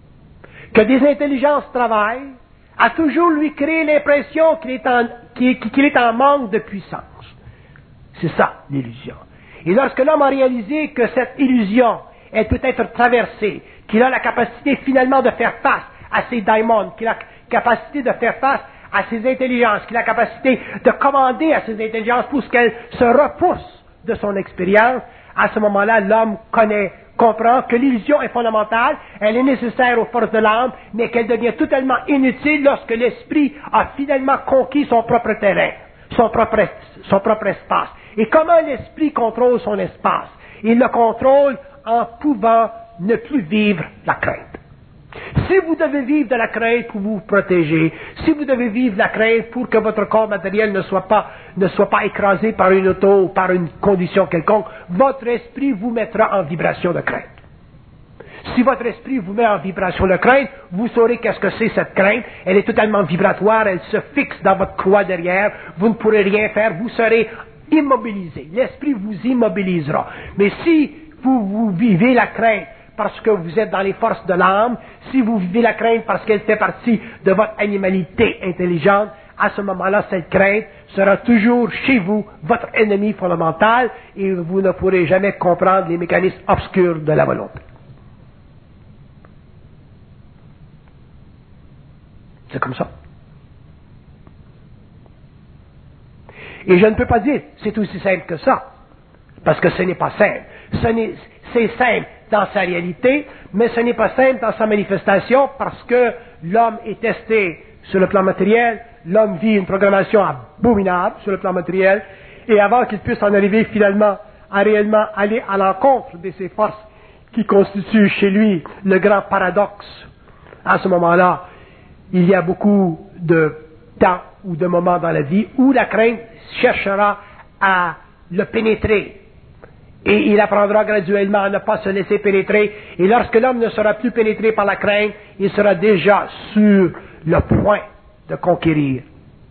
que des intelligences travaillent à toujours lui créer l'impression qu'il est en, qu'il est en manque de puissance. C'est ça, l'illusion. Et lorsque l'homme a réalisé que cette illusion, elle peut être traversée, qu'il a la capacité finalement de faire face à ses daimons, qu'il a la capacité de faire face à ses intelligences, qu'il a la capacité de commander à ses intelligences pour qu'elles se repoussent de son expérience, à ce moment-là, l'homme connaît, comprend que l'illusion est fondamentale, elle est nécessaire aux forces de l'âme, mais qu'elle devient totalement inutile lorsque l'esprit a finalement conquis son propre terrain, son propre, son propre espace. Et comment l'esprit contrôle son espace? Il le contrôle en pouvant ne plus vivre la crainte. Si vous devez vivre de la crainte pour vous protéger, si vous devez vivre la crainte pour que votre corps matériel ne soit pas, ne soit pas écrasé par une auto ou par une condition quelconque, votre esprit vous mettra en vibration de crainte. Si votre esprit vous met en vibration de crainte, vous saurez qu'est-ce que c'est cette crainte. Elle est totalement vibratoire, elle se fixe dans votre croix derrière, vous ne pourrez rien faire, vous serez immobilisé. L'esprit vous immobilisera. Mais si vous, vous vivez la crainte parce que vous êtes dans les forces de l'âme, si vous vivez la crainte parce qu'elle fait partie de votre animalité intelligente, à ce moment-là, cette crainte sera toujours chez vous, votre ennemi fondamental, et vous ne pourrez jamais comprendre les mécanismes obscurs de la volonté. C'est comme ça. Et je ne peux pas dire c'est aussi simple que ça, parce que ce n'est pas simple. Ce n'est, c'est simple dans sa réalité, mais ce n'est pas simple dans sa manifestation, parce que l'homme est testé sur le plan matériel, l'homme vit une programmation abominable sur le plan matériel, et avant qu'il puisse en arriver finalement à réellement aller à l'encontre de ces forces qui constitue chez lui le grand paradoxe. À ce moment-là, il y a beaucoup de temps ou de moments dans la vie où la crainte cherchera à le pénétrer. Et il apprendra graduellement à ne pas se laisser pénétrer. Et lorsque l'homme ne sera plus pénétré par la crainte, il sera déjà sur le point de conquérir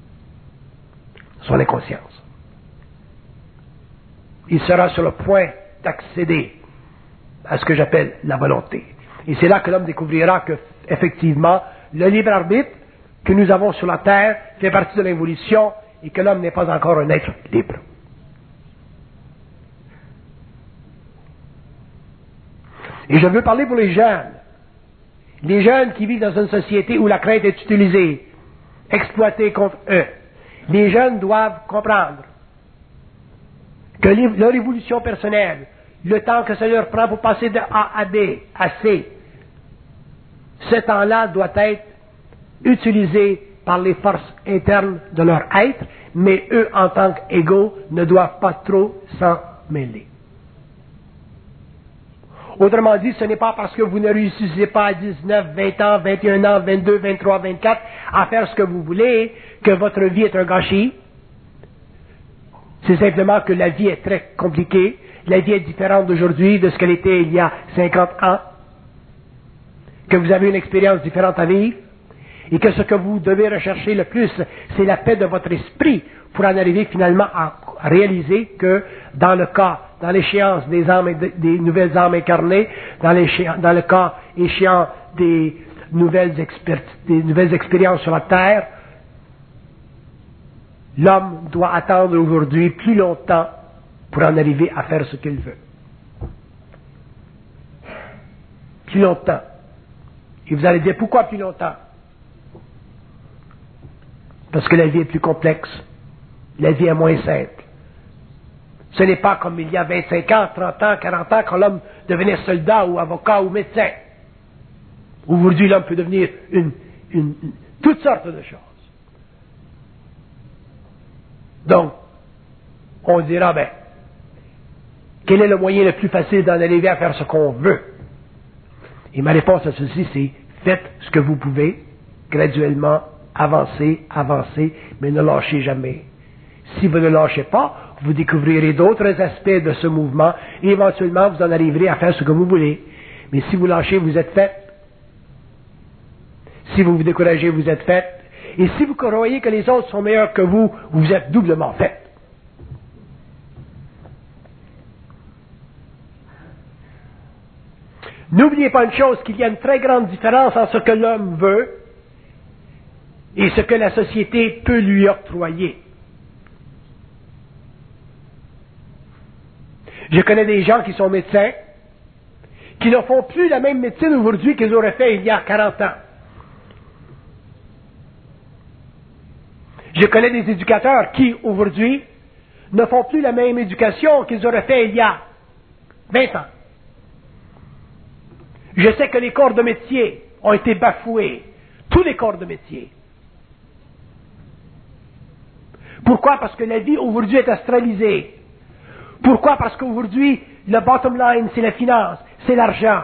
son inconscience. Il sera sur le point d'accéder à ce que j'appelle la volonté. Et c'est là que l'homme découvrira que, effectivement, le libre arbitre que nous avons sur la terre fait partie de l'évolution et que l'homme n'est pas encore un être libre. Et je veux parler pour les jeunes. Les jeunes qui vivent dans une société où la crainte est utilisée, exploitée contre eux. Les jeunes doivent comprendre que leur évolution personnelle, le temps que ça leur prend pour passer de A à B à C, ce temps-là doit être utilisé par les forces internes de leur être, mais eux, en tant qu'égaux, ne doivent pas trop s'en mêler. Autrement dit, ce n'est pas parce que vous ne réussissez pas à dix-neuf, vingt ans, vingt et un ans, vingt-deux, vingt-trois, vingt-quatre à faire ce que vous voulez que votre vie est un gâchis. C'est simplement que la vie est très compliquée. La vie est différente d'aujourd'hui de ce qu'elle était il y a cinquante ans. Que vous avez une expérience différente à vivre. Et que ce que vous devez rechercher le plus, c'est la paix de votre esprit pour en arriver finalement à réaliser que dans le cas, dans l'échéance des âmes, des nouvelles âmes incarnées, dans, dans le cas échéant des nouvelles, des nouvelles expériences sur la terre, l'homme doit attendre aujourd'hui plus longtemps pour en arriver à faire ce qu'il veut. Plus longtemps. Et vous allez dire, pourquoi plus longtemps? Parce que la vie est plus complexe. La vie est moins simple. Ce n'est pas comme il y a vingt-cinq ans, trente ans, quarante ans, quand l'homme devenait soldat ou avocat ou médecin. Aujourd'hui, l'homme peut devenir une, une, une, toutes sortes de choses. Donc, on dira, ben, quel est le moyen le plus facile d'en arriver à faire ce qu'on veut? Et ma réponse à ceci, c'est, faites ce que vous pouvez, graduellement, avancez, avancez, mais ne lâchez jamais. Si vous ne lâchez pas, vous découvrirez d'autres aspects de ce mouvement et éventuellement vous en arriverez à faire ce que vous voulez. Mais si vous lâchez, vous êtes fait. Si vous vous découragez, vous êtes fait. Et si vous croyez que les autres sont meilleurs que vous, vous êtes doublement fait. N'oubliez pas une chose, qu'il y a une très grande différence entre ce que l'homme veut et ce que la société peut lui octroyer. Je connais des gens qui sont médecins, qui ne font plus la même médecine aujourd'hui qu'ils auraient fait il y a quarante ans. Je connais des éducateurs qui, aujourd'hui, ne font plus la même éducation qu'ils auraient fait il y a vingt ans. Je sais que les corps de métier ont été bafoués, tous les corps de métier. Pourquoi? Parce que la vie aujourd'hui est astralisée. Pourquoi? Parce qu'aujourd'hui, le bottom line, c'est la finance, c'est l'argent.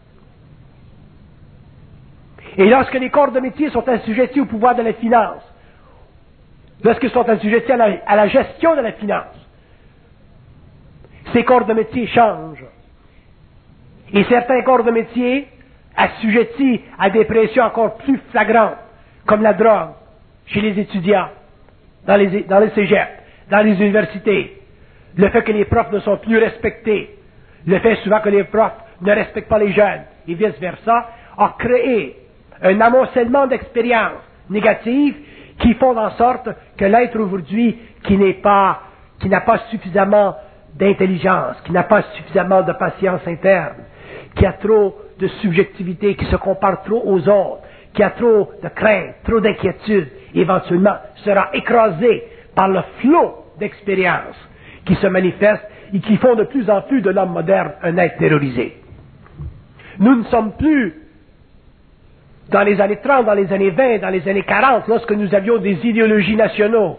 Et lorsque les corps de métier sont assujettis au pouvoir de la finance, lorsqu'ils sont assujettis à la, à la gestion de la finance, ces corps de métier changent. Et certains corps de métier assujettis à des pressions encore plus flagrantes, comme la drogue, chez les étudiants, dans les, dans les cégeps, dans les universités, le fait que les profs ne sont plus respectés, le fait souvent que les profs ne respectent pas les jeunes, et vice-versa, a créé un amoncellement d'expériences négatives qui font en sorte que l'être aujourd'hui qui n'est pas, qui n'a pas suffisamment d'intelligence, qui n'a pas suffisamment de patience interne, qui a trop de subjectivité, qui se compare trop aux autres, qui a trop de crainte, trop d'inquiétude, éventuellement sera écrasé par le flot d'expériences qui se manifestent et qui font de plus en plus de l'homme moderne un être terrorisé. Nous ne sommes plus dans les années trente, dans les années vingt, dans les années quarante, lorsque nous avions des idéologies nationaux,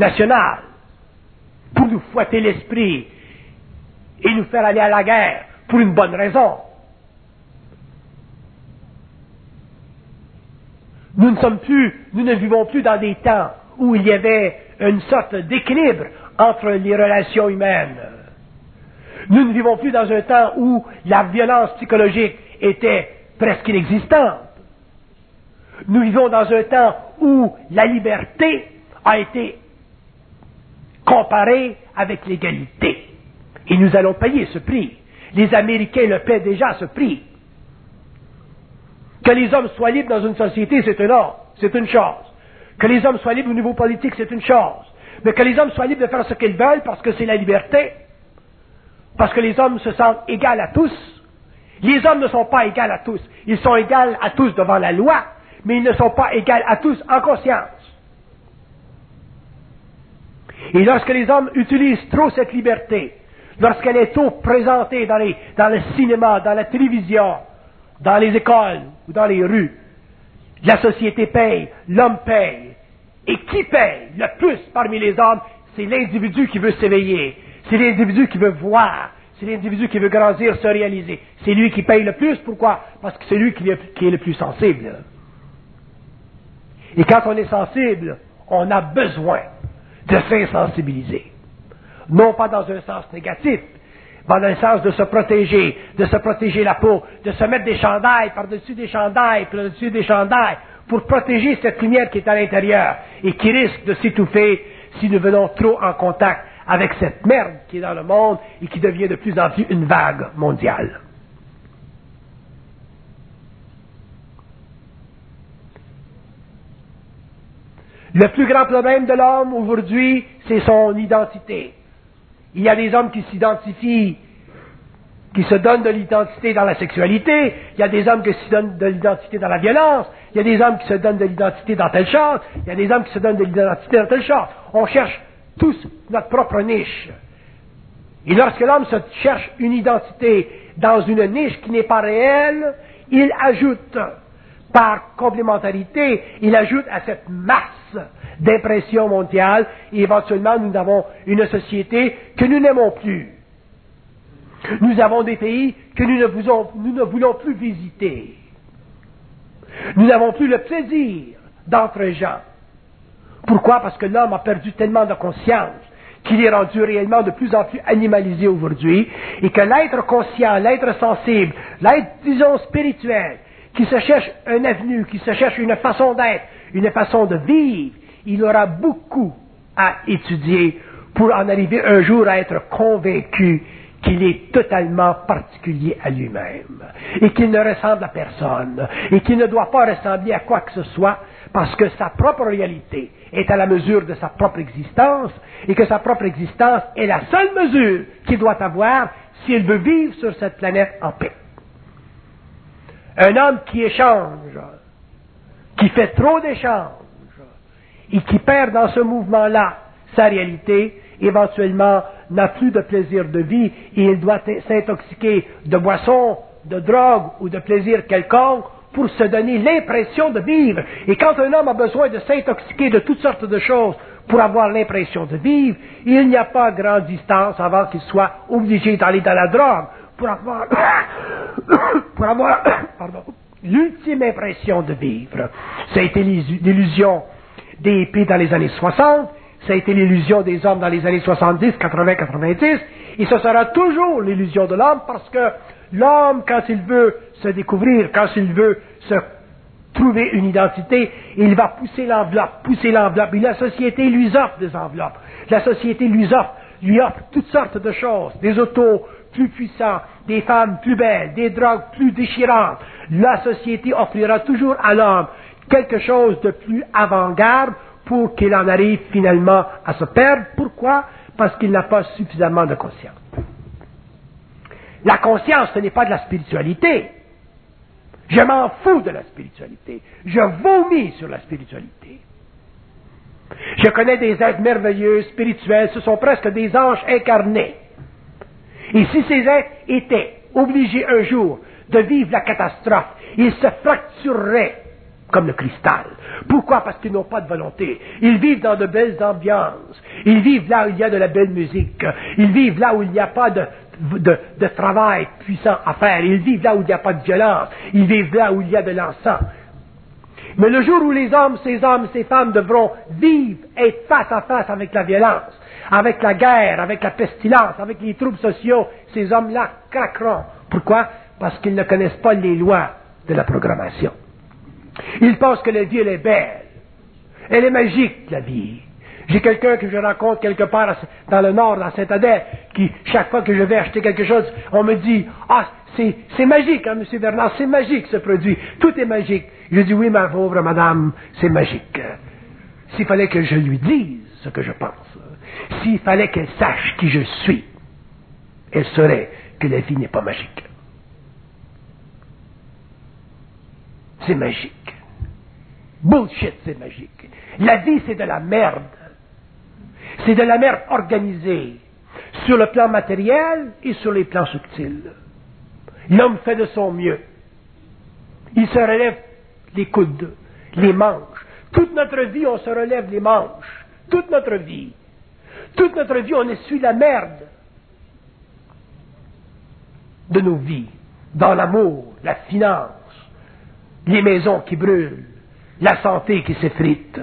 nationales, pour nous fouetter l'esprit et nous faire aller à la guerre, pour une bonne raison. Nous ne sommes plus, nous ne vivons plus dans des temps où il y avait une sorte d'équilibre entre les relations humaines. Nous ne vivons plus dans un temps où la violence psychologique était presque inexistante. Nous vivons dans un temps où la liberté a été comparée avec l'égalité. Et nous allons payer ce prix. Les Américains le paient déjà, ce prix. Que les hommes soient libres dans une société, c'est un ordre, c'est une chose. Que les hommes soient libres au niveau politique, c'est une chose. Mais que les hommes soient libres de faire ce qu'ils veulent parce que c'est la liberté, parce que les hommes se sentent égaux à tous. Les hommes ne sont pas égaux à tous. Ils sont égaux à tous devant la loi, mais ils ne sont pas égaux à tous en conscience. Et lorsque les hommes utilisent trop cette liberté, lorsqu'elle est trop présentée dans, les, dans le cinéma, dans la télévision, dans les écoles ou dans les rues, la société paye, l'homme paye. Et qui paye le plus parmi les hommes? C'est l'individu qui veut s'éveiller, c'est l'individu qui veut voir, c'est l'individu qui veut grandir, se réaliser. C'est lui qui paye le plus. Pourquoi? Parce que c'est lui qui est, qui est le plus sensible. Et quand on est sensible, on a besoin de s'insensibiliser. Non pas dans un sens négatif, mais dans le sens de se protéger, de se protéger la peau, de se mettre des chandails par-dessus des chandails, par-dessus des chandails, pour protéger cette lumière qui est à l'intérieur et qui risque de s'étouffer si nous venons trop en contact avec cette merde qui est dans le monde et qui devient de plus en plus une vague mondiale. Le plus grand problème de l'homme aujourd'hui, c'est son identité. Il y a des hommes qui s'identifient, qui se donnent de l'identité dans la sexualité, il y a des hommes qui se donnent de l'identité dans la violence, il y a des hommes qui se donnent de l'identité dans telle chose, il y a des hommes qui se donnent de l'identité dans telle chose. On cherche tous notre propre niche. Et lorsque l'homme se cherche une identité dans une niche qui n'est pas réelle, il ajoute, par complémentarité, il ajoute à cette masse d'impression mondiale, et éventuellement nous avons une société que nous n'aimons plus. Nous avons des pays que nous ne voulons, nous ne voulons plus visiter. Nous n'avons plus le plaisir d'entre gens. Pourquoi? Parce que l'homme a perdu tellement de conscience qu'il est rendu réellement de plus en plus animalisé aujourd'hui, et que l'être conscient, l'être sensible, l'être, disons, spirituel, qui se cherche un avenue, qui se cherche une façon d'être, une façon de vivre, il aura beaucoup à étudier pour en arriver un jour à être convaincu qu'il est totalement particulier à lui-même, et qu'il ne ressemble à personne, et qu'il ne doit pas ressembler à quoi que ce soit, parce que sa propre réalité est à la mesure de sa propre existence, et que sa propre existence est la seule mesure qu'il doit avoir s'il veut vivre sur cette planète en paix. Un homme qui échange, qui fait trop d'échanges, et qui perd dans ce mouvement-là sa réalité, éventuellement n'a plus de plaisir de vie, et il doit s'intoxiquer de boissons, de drogue ou de plaisir quelconque pour se donner l'impression de vivre. Et quand un homme a besoin de s'intoxiquer de toutes sortes de choses pour avoir l'impression de vivre, il n'y a pas grande distance avant qu'il soit obligé d'aller dans la drogue pour avoir, pour avoir pardon, l'ultime impression de vivre. Ça a été l'illusion des hippies dans les années soixante, ça a été l'illusion des hommes dans les années soixante-dix, quatre-vingts, quatre-vingt-dix, et ce sera toujours l'illusion de l'homme, parce que l'homme, quand il veut se découvrir, quand il veut se trouver une identité, il va pousser l'enveloppe, pousser l'enveloppe, et la société lui offre des enveloppes. La société lui offre, lui offre toutes sortes de choses, des autos plus puissants, des femmes plus belles, des drogues plus déchirantes. La société offrira toujours à l'homme quelque chose de plus avant-garde pour qu'il en arrive finalement à se perdre. Pourquoi? Parce qu'il n'a pas suffisamment de conscience. La conscience, ce n'est pas de la spiritualité. Je m'en fous de la spiritualité. Je vomis sur la spiritualité. Je connais des êtres merveilleux, spirituels, ce sont presque des anges incarnés. Et si ces êtres étaient obligés un jour de vivre la catastrophe, ils se fractureraient comme le cristal. Pourquoi? Parce qu'ils n'ont pas de volonté. Ils vivent dans de belles ambiances. Ils vivent là où il y a de la belle musique. Ils vivent là où il n'y a pas de de, de travail puissant à faire. Ils vivent là où il n'y a pas de violence. Ils vivent là où il y a de l'encens. Mais le jour où les hommes, ces hommes, ces femmes devront vivre, être face à face avec la violence, avec la guerre, avec la pestilence, avec les troubles sociaux, ces hommes-là craqueront. Pourquoi? Parce qu'ils ne connaissent pas les lois de la programmation. Ils pensent que la vie, elle est belle. Elle est magique, la vie. J'ai quelqu'un que je rencontre quelque part dans le nord, dans Saint-Adèle, qui, chaque fois que je vais acheter quelque chose, on me dit, ah, c'est, c'est magique, hein, M. Bernard, c'est magique ce produit. Tout est magique. Je dis, oui, ma pauvre madame, c'est magique. S'il fallait que je lui dise ce que je pense, s'il fallait qu'elle sache qui je suis, elle saurait que la vie n'est pas magique. C'est magique. Bullshit, c'est magique. La vie, c'est de la merde. C'est de la merde organisée sur le plan matériel et sur les plans subtils. L'homme fait de son mieux. Il se relève les coudes, les manches. Toute notre vie, on se relève les manches. Toute notre vie. Toute notre vie, on essuie la merde de nos vies. Dans l'amour, la finance, les maisons qui brûlent, la santé qui s'effrite.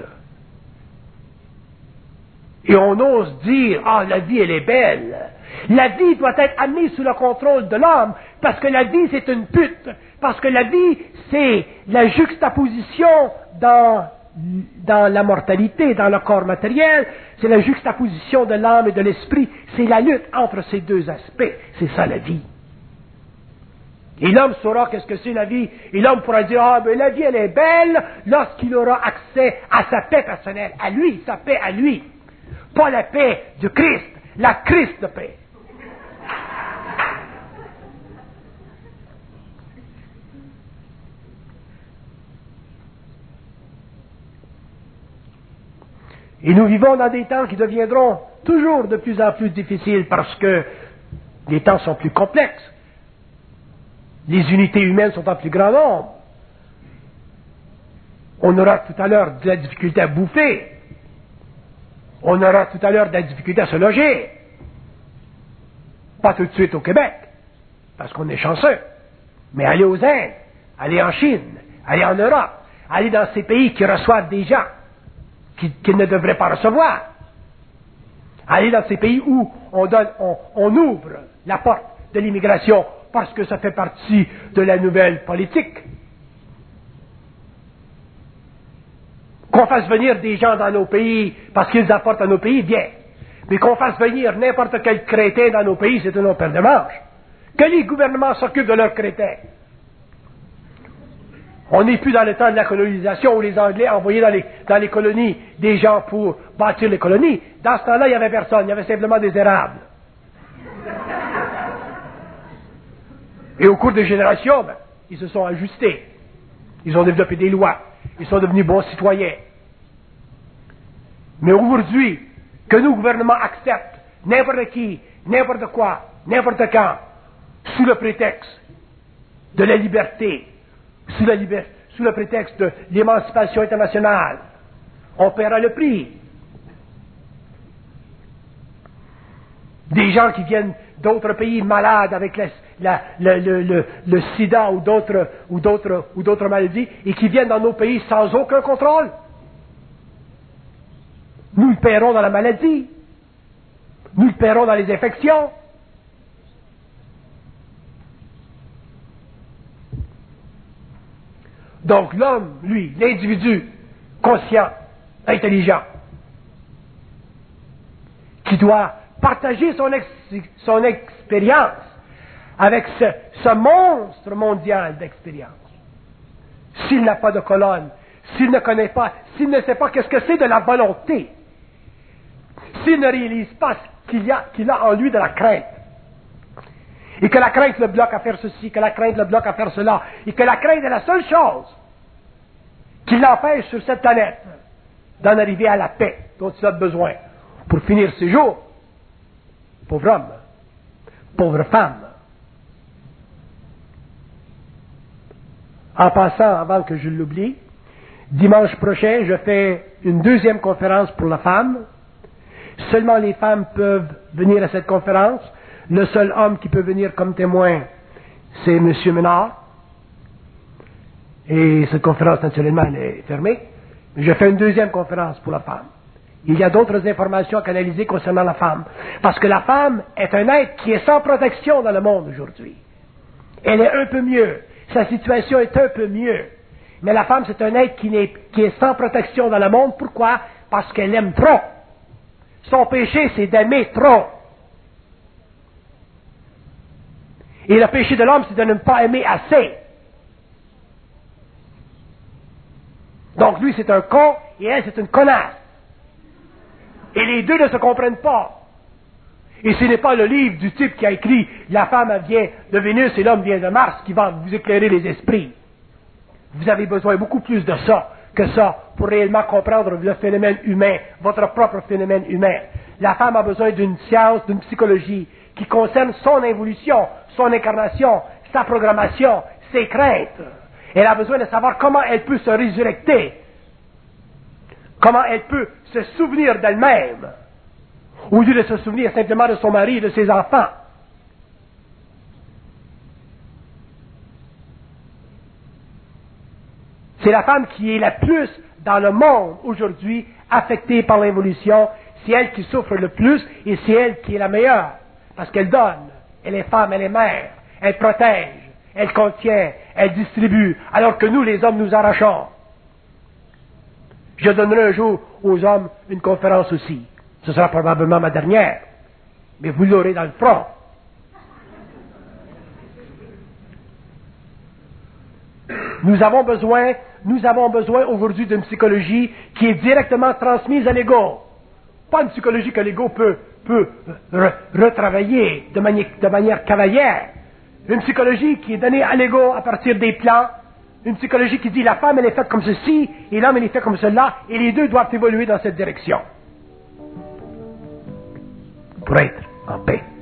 Et on ose dire, ah, la vie, elle est belle. La vie doit être amenée sous le contrôle de l'homme, parce que la vie, c'est une pute. Parce que la vie, c'est la juxtaposition dans, dans la mortalité, dans le corps matériel. C'est la juxtaposition de l'âme et de l'esprit. C'est la lutte entre ces deux aspects. C'est ça, la vie. Et l'homme saura qu'est-ce que c'est la vie. Et l'homme pourra dire, ah, mais la vie, elle est belle lorsqu'il aura accès à sa paix personnelle, à lui, sa paix à lui. Pas la paix du Christ, la Christ de paix. Et nous vivons dans des temps qui deviendront toujours de plus en plus difficiles parce que les temps sont plus complexes. Les unités humaines sont en plus grand nombre. On aura tout à l'heure de la difficulté à bouffer. On aura tout à l'heure de la difficulté à se loger. Pas tout de suite au Québec, parce qu'on est chanceux. Mais aller aux Indes, aller en Chine, aller en Europe, aller dans ces pays qui reçoivent des gens qu'ils qui ne devraient pas recevoir. Aller dans ces pays où on, donne, on, on ouvre la porte de l'immigration parce que ça fait partie de la nouvelle politique. Qu'on fasse venir des gens dans nos pays parce qu'ils apportent à nos pays, bien. Mais qu'on fasse venir n'importe quel crétin dans nos pays, c'est une autre paire de manches. Que les gouvernements s'occupent de leurs crétins. On n'est plus dans le temps de la colonisation où les Anglais envoyaient dans les, dans les colonies des gens pour bâtir les colonies. Dans ce temps-là, il n'y avait personne, il y avait simplement des érables. Et au cours des générations, ben, ils se sont ajustés. Ils ont développé des lois. Ils sont devenus bons citoyens. Mais aujourd'hui, que nos gouvernements acceptent n'importe qui, n'importe quoi, n'importe quand, sous le prétexte de la liberté, sous, la liber- sous le prétexte de l'émancipation internationale, on paiera le prix. Des gens qui viennent d'autres pays malades avec la, la, la, le, le, le sida ou d'autres, ou, d'autres, ou d'autres maladies et qui viennent dans nos pays sans aucun contrôle. Nous le paierons dans la maladie. Nous le paierons dans les infections. Donc l'homme, lui, l'individu conscient, intelligent, qui doit partager son, ex, son expérience avec ce, ce monstre mondial d'expérience. S'il n'a pas de colonne, s'il ne connaît pas, s'il ne sait pas qu'est-ce que c'est de la volonté, s'il ne réalise pas qu'il y a, qu'il a en lui de la crainte, et que la crainte le bloque à faire ceci, que la crainte le bloque à faire cela, et que la crainte est la seule chose qui l'empêche sur cette planète d'en arriver à la paix dont il a besoin pour finir ses jours. Pauvre homme, pauvre femme. En passant, avant que je l'oublie, dimanche prochain, je fais une deuxième conférence pour la femme. Seulement les femmes peuvent venir à cette conférence. Le seul homme qui peut venir comme témoin, c'est M. Ménard. Et cette conférence, naturellement, elle est fermée. Je fais une deuxième conférence pour la femme. Il y a d'autres informations à canaliser concernant la femme. Parce que la femme est un être qui est sans protection dans le monde aujourd'hui. Elle est un peu mieux. Sa situation est un peu mieux. Mais la femme, c'est un être qui est, qui est sans protection dans le monde. Pourquoi? Parce qu'elle aime trop. Son péché, c'est d'aimer trop. Et le péché de l'homme, c'est de ne pas aimer assez. Donc lui, c'est un con, et elle, c'est une connasse. Et les deux ne se comprennent pas. Et ce n'est pas le livre du type qui a écrit « La femme vient de Vénus et l'homme vient de Mars » qui va vous éclairer les esprits. Vous avez besoin beaucoup plus de ça que ça pour réellement comprendre le phénomène humain, votre propre phénomène humain. La femme a besoin d'une science, d'une psychologie qui concerne son évolution, son incarnation, sa programmation, ses craintes. Elle a besoin de savoir comment elle peut se résurrecter, comment elle peut se souvenir d'elle-même, au lieu de se souvenir simplement de son mari et de ses enfants. C'est la femme qui est la plus dans le monde aujourd'hui affectée par l'évolution. C'est elle qui souffre le plus et c'est elle qui est la meilleure. Parce qu'elle donne, elle est femme, elle est mère, elle protège, elle contient, elle distribue, alors que nous, les hommes, nous arrachons. Je donnerai un jour aux hommes une conférence aussi. Ce sera probablement ma dernière, mais vous l'aurez dans le front. Nous avons besoin, nous avons besoin aujourd'hui d'une psychologie qui est directement transmise à l'ego. Pas une psychologie que l'ego peut, peut re, retravailler de manière, de manière cavalière. Une psychologie qui est donnée à l'ego à partir des plans. Une psychologie qui dit la femme elle est faite comme ceci et l'homme il est fait comme cela et les deux doivent évoluer dans cette direction pour être en paix.